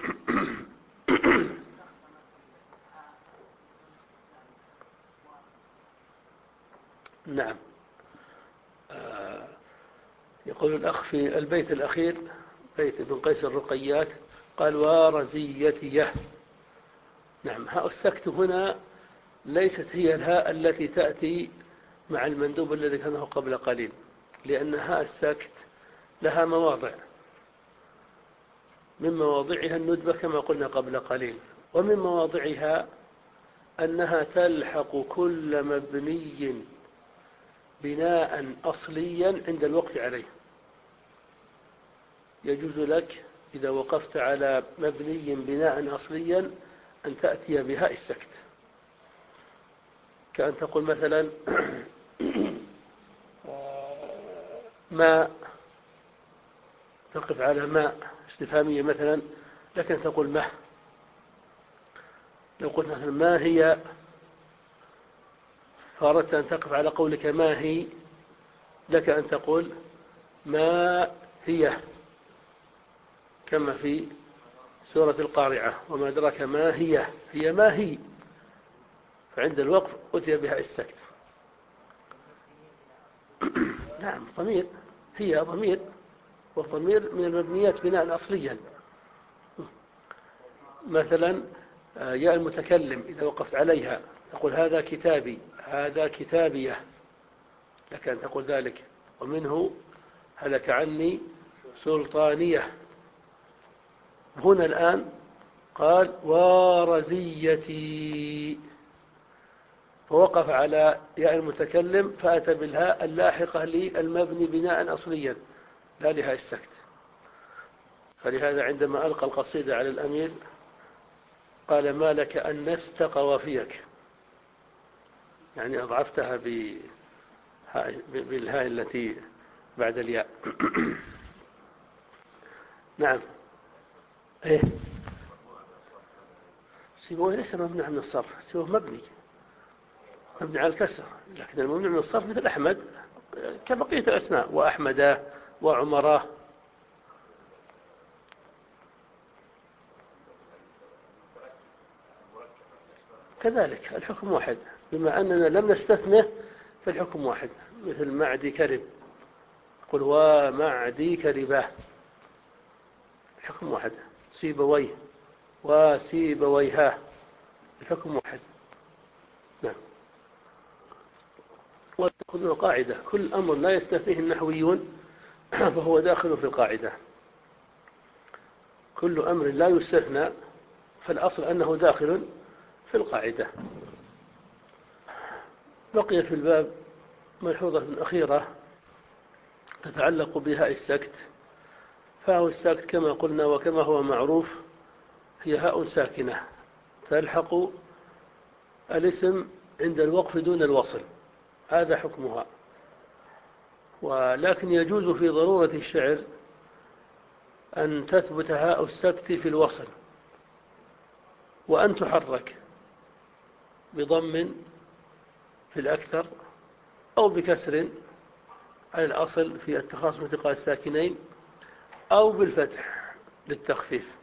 نعم. آه يقول الأخ في البيت الأخير، بيت ابن قيس الرقيات، قال ورزيتيه. نعم. هاء السكت هنا ليست هي الهاء التي تأتي مع المندوب الذي كانه قبل قليل، لأن هاء السكت لها مواضع، من مواضعها الندبة كما قلنا قبل قليل، ومن مواضعها أنها تلحق كل مبني بناء أصليا عند الوقف عليه. يجوز لك إذا وقفت على مبني بناء أصليا أن تأتي بهاء السكت، كأن تقول مثلا ماء، تقف على ماء استفهامية مثلا، لكن تقول ما. لو قلت مثلا ما هي، فأردت أن تقف على قولك ما هي، لك أن تقول ما هي، كما في سورة القارعة: وما أدراك ما هي، هي ما هي. فعند الوقف أتي بها السكت. نعم. ضمير، هي ضمير، والضمير من المبنيات بناء أصليا. مثلا ياء المتكلم إذا وقفت عليها تقول هذا كتابي، هذا كتابيه، لك أن تقول ذلك. ومنه هلك عني سلطانية. هنا الآن قال ورزيتي، فوقف على ياء المتكلم فأتى بالهاء اللاحقة للمبني بناء أصليا لا لهاء السكت. فلهذا عندما ألقى القصيدة على الأمير قال ما لك أنست قوافيك، يعني أضعفتها بالهاء التي بعد الياء. نعم. إيه؟ سيبويه ليس ممنوع من الصرف، سيبوه مبني مبني على الكسر، لكن الممنوع من الصرف مثل أحمد كبقية الأسماء، وأحمداه وعمراه. كذلك الحكم واحد، بما أننا لم نستثنه فالحكم واحد. مثل معدي كرب، قل ومعدي كرباه، الحكم واحد. سيبويه وسيبويها، الحكم واحد. نعم. وتأخذون قاعدة: كل أمر لا يستثنيه النحويون فهو داخل في القاعدة. كل أمر لا يستثنى فالأصل أنه داخل في القاعدة. بقي في الباب ملحوظة أخيرة تتعلق بهاء السكت. فهاء السكت كما قلنا وكما هو معروف هي هاء ساكنة تلحق الاسم عند الوقف دون الوصل، هذا حكمها. ولكن يجوز في ضرورة الشعر أن تثبت هاء السكت في الوصل، وأن تحرك بضم في الأكثر أو بكسر على الأصل في التخاصم التقاء الساكنين، أو بالفتح للتخفيف.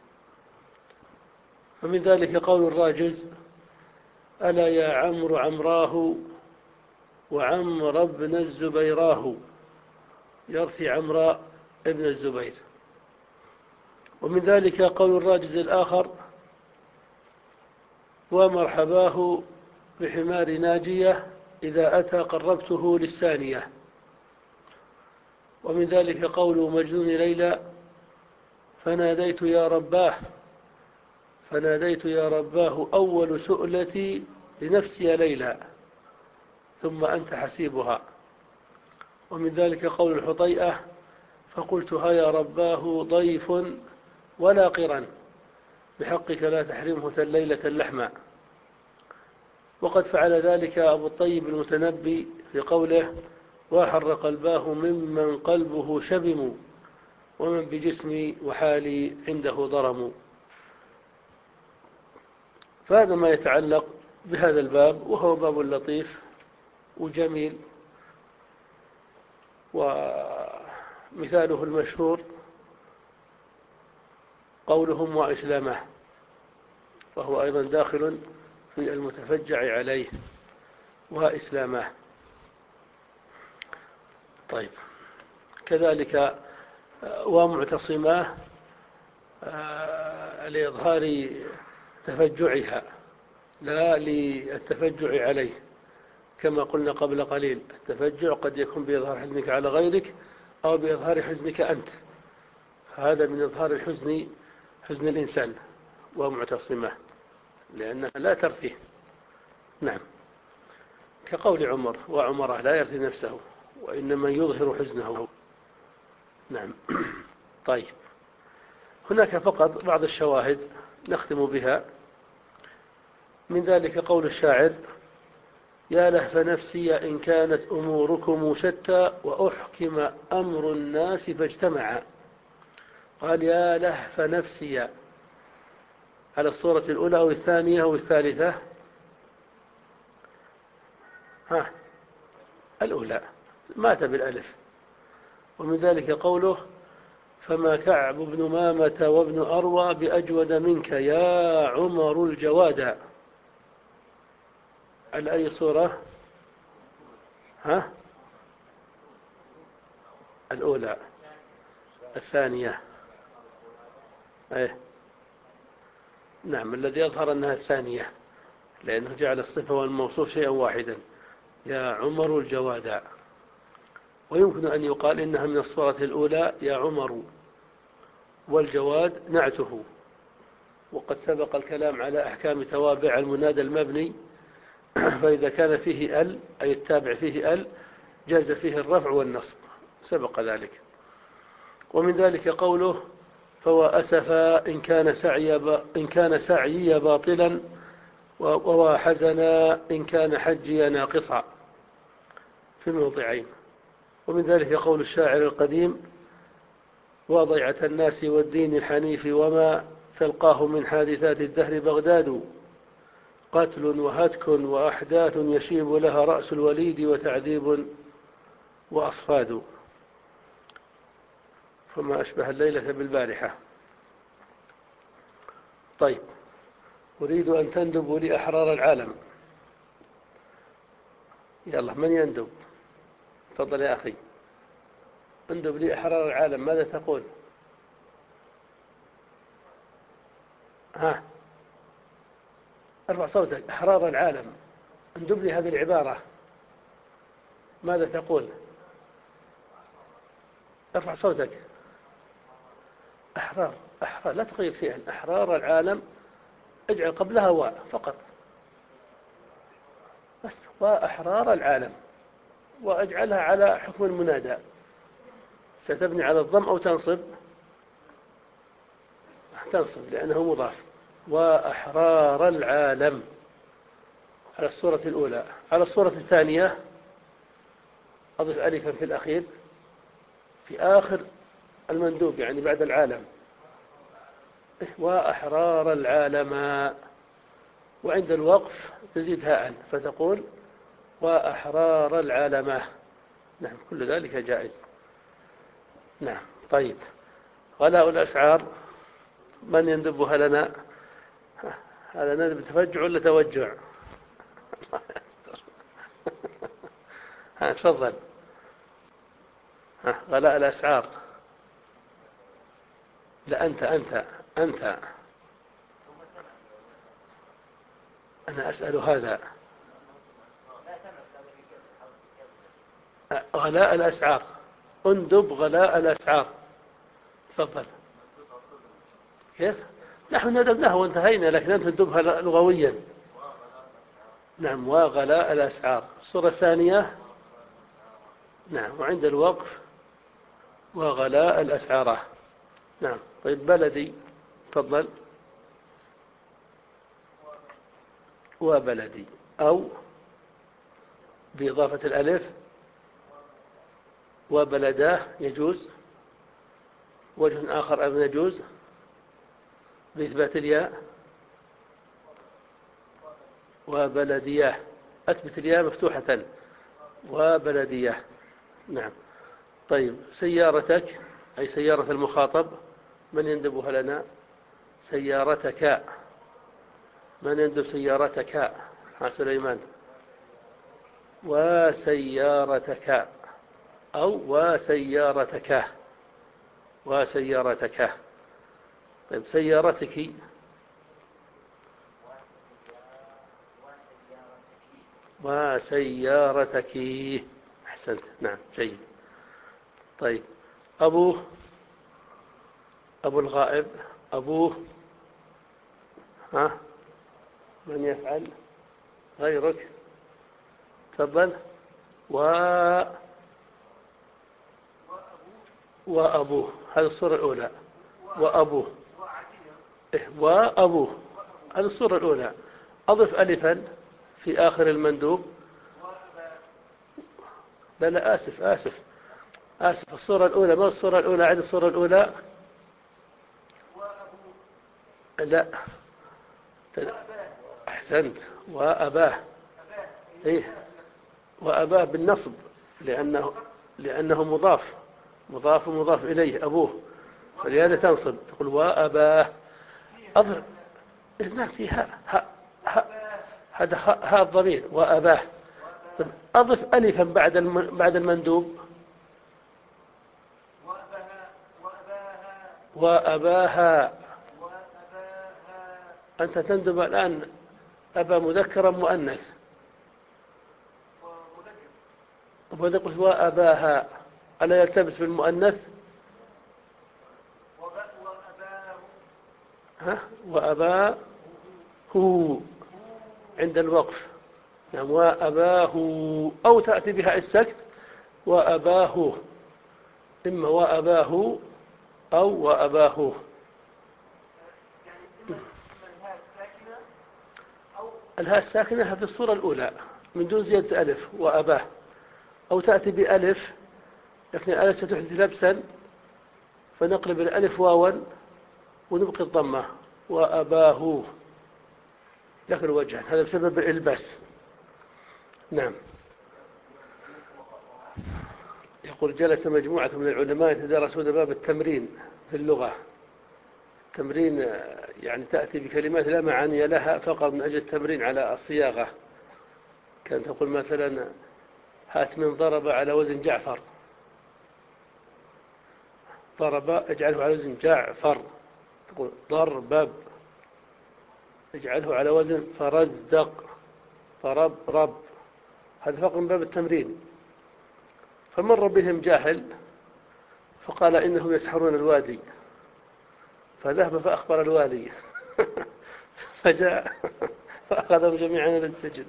ومن ذلك قول الراجز: ألا يا عمرو عمراه وعمر ابن الزبيراه، يرثي عمراء ابن الزبير. ومن ذلك قول الراجز الآخر: ومرحباه بحمار ناجية إذا أتى قربته للثانية. ومن ذلك قول مجنون ليلى: فناديت يا رباه، فناديت يا رباه أول سؤلتي لنفسي ليلى ثم أنت حسيبها. ومن ذلك قول الحطيئة: فقلتها يا رباه ضيف ولا قرا، بحقك لا تحرمه الليلة اللحمة. وقد فعل ذلك أبو الطيب المتنبي في قوله: وحر قلباه ممن قلبه شبم ومن بجسمي وحالي عنده ضرم. فهذا ما يتعلق بهذا الباب، وهو باب لطيف وجميل، ومثاله المشهور قولهم وإسلامه، فهو أيضا داخل في المتفجع عليه وإسلامه. طيب، كذلك ومعتصماه لإظهار تفجعها لا للتفجع عليه، كما قلنا قبل قليل التفجع قد يكون بإظهار حزنك على غيرك أو بإظهار حزنك أنت، هذا من إظهار الحزن حزن الإنسان ومعتصمه، لأنها لا ترثيه. نعم، كقول عمر: وعمره لا يرثي نفسه وإنما يظهر حزنه. نعم. طيب، هناك فقط بعض الشواهد نختم بها، من ذلك قول الشاعر: يا لهف نفسي إن كانت أموركم شتى وأحكم أمر الناس فاجتمعا. قال: يا لهف نفسي على الصورة الأولى أو الثانية أو الثالثة؟ ها، الأولى، مات بالألف. ومن ذلك قوله: فما كعب بن مامة وابن أروى بأجود منك يا عمر الجوادا. على أي صورة؟ ها، الأولى. الثانية؟ أيه، نعم، الذي يظهر أنها الثانية، لأنه جعل الصفة والموصوف شيئا واحدا: يا عمر الجوادا. ويمكن أن يقال إنها من الصورة الأولى: يا عمر، والجواد نعته. وقد سبق الكلام على أحكام توابع المنادى المبني، فإذا كان فيه ال أي التابع فيه ال جاز فيه الرفع والنصب، سبق ذلك. ومن ذلك قوله: فوأسفا إن كان سعي إن كان سعيي باطلا وحزنا إن كان حجي ناقصا، في موضعين. ومن ذلك قول الشاعر القديم: وضيعة الناس والدين الحنيف وما تلقاه من حادثات الدهر بغداد، قتل وهتك وأحداث يشيب لها رأس الوليد وتعذيب وأصفاد، فما أشبه الليلة بالبارحة. طيب، أريد أن تندبوا لي أحرار العالم. يلا، من يندب؟ تفضل يا أخي، اندب لي أحرار العالم. ماذا تقول؟ ها، ارفع صوتك. أحرار العالم، اندب لي هذه العبارة. ماذا تقول؟ ارفع صوتك. أحرار، أحرار، لا تغير شيئا. أحرار العالم، اجعل قبلها واء فقط بس، وأحرار العالم، وأجعلها على حكم المنادى. ستبني على الضم أو تنصب؟ تنصب لأنه مضاف. وأحرار العالم على الصورة الأولى. على الصورة الثانية أضف ألفا في الأخير، في آخر المندوب، يعني بعد العالم. وأحرار العالم، وعند الوقف تزيد هاء فتقول: وأحرار العالم. نعم، كل ذلك جائز. نعم. طيب، غلاء الأسعار، من يندبها لنا؟ هذا ندب تفجع ولا توجع؟ ها، تفضل. ها، غلاء الأسعار. لا، أنت أنت أنت أنا أسأل هذا. غلاء الأسعار، اندب غلاء الأسعار. تفضل. كيف؟ نحن ندبناه وانتهينا، لكن أنت تندبها لغويا. نعم، وغلاء الأسعار. الصورة الثانية، نعم، وعند الوقف: وغلاء الأسعار. نعم. طيب، بلدي، تفضل. وبلدي، أو بإضافة الألف، وبلداه يجوز. وجه آخر أيضا يجوز بإثبات الياء، وبلدياه، أثبت الياء مفتوحة، وبلدياه. نعم. طيب، سيارتك أي سيارة المخاطب، من يندبها لنا؟ سيارتك، من يندب سيارتك؟ ها سليمان. وسيارتك أو وسيارتك، وسيارتك. طيب، سيارتك، وسيارتك. أحسنت، نعم، جيد. طيب، أبوه، أبو الغائب، أبوه، ها من يفعل غيرك؟ تفضل. و وأبوه، هذه الصورة الأولى. وأبوه، إيه، وأبوه، هذه الصورة الأولى. أضف ألفا في آخر المندوب. لا لا، آسف آسف آسف الصورة الأولى، ما الصورة الأولى؟ عد الصورة الأولى. لا، أحسنت، وأباه. إيه، وأباه بالنصب، لأنه لأنه مضاف مضاف مضاف إليه أبوه، فلهذا تنصب، تقول وأباه. أضف، نعم، في هاء هاء هاء، هذا هاء الضمير، وأباه. طيب، أضف ألفا بعد بعد المندوب. وأباها. أنت تندب الآن أبا مذكرا مؤنث، وإذا قلت وأباها ألا يلتبس بالمؤنث؟ ها، وأباه عند الوقف. نعم، وأباه، أو تأتي بها السكت، وأباه، إما وأباه أو وأباه. الهاء الساكنة في الصورة الأولى من دون زيادة ألف، وأباه، أو تأتي بألف، لكن الألف ستحدث لبسا، فنقلب الألف واوا ونبقي الضمة، وأباه، لكن وجها، هذا بسبب الإلباس. نعم. يقول جلس مجموعة من العلماء يتدارسون باب التمرين في اللغة. تمرين يعني تأتي بكلمات لا معاني لها فقط من أجل التمرين على الصياغة. كانت تقول مثلا هات من ضرب على وزن جعفر، ضرب اجعله على وزن جعفر. تقول ضربب اجعله على وزن فرزدق، فرب رب. هذا فقط من باب التمرين. فمر بهم جاهل فقال إنهم يسحرون الوادي، فذهب فأخبر الوالي فجاء فأخذهم جميعا إلى السجن.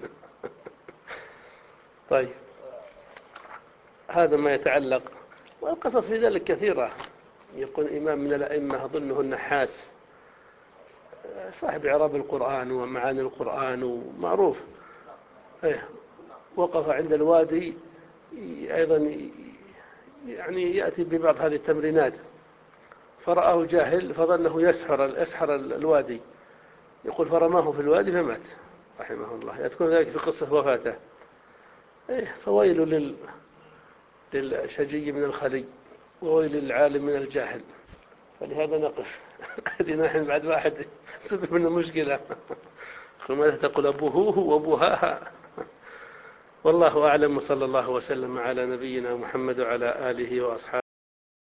طيب، هذا ما يتعلق، والقصص في ذلك كثيرة. يقول إمام من الأئمة أظنه النحاس، صاحب إعراب القرآن ومعاني القرآن ومعروف، إيه، وقف عند الوادي أيضا يعني يأتي ببعض هذه التمرينات، فرآه جاهل فظنه يسحر يسحر الوادي. يقول فرماه في الوادي فمات رحمه الله. يذكر ذلك في قصة وفاته. إيه، فويل لل... للشجي من الخلي، وويل للعالم من الجاهل. فلهذا نقف. هذه نحن بعد واحد سبب من المشكلة. ماذا تقول أبوه وأبوها؟ والله أعلم، وصلى الله وسلم على نبينا محمد وعلى آله وأصحابه.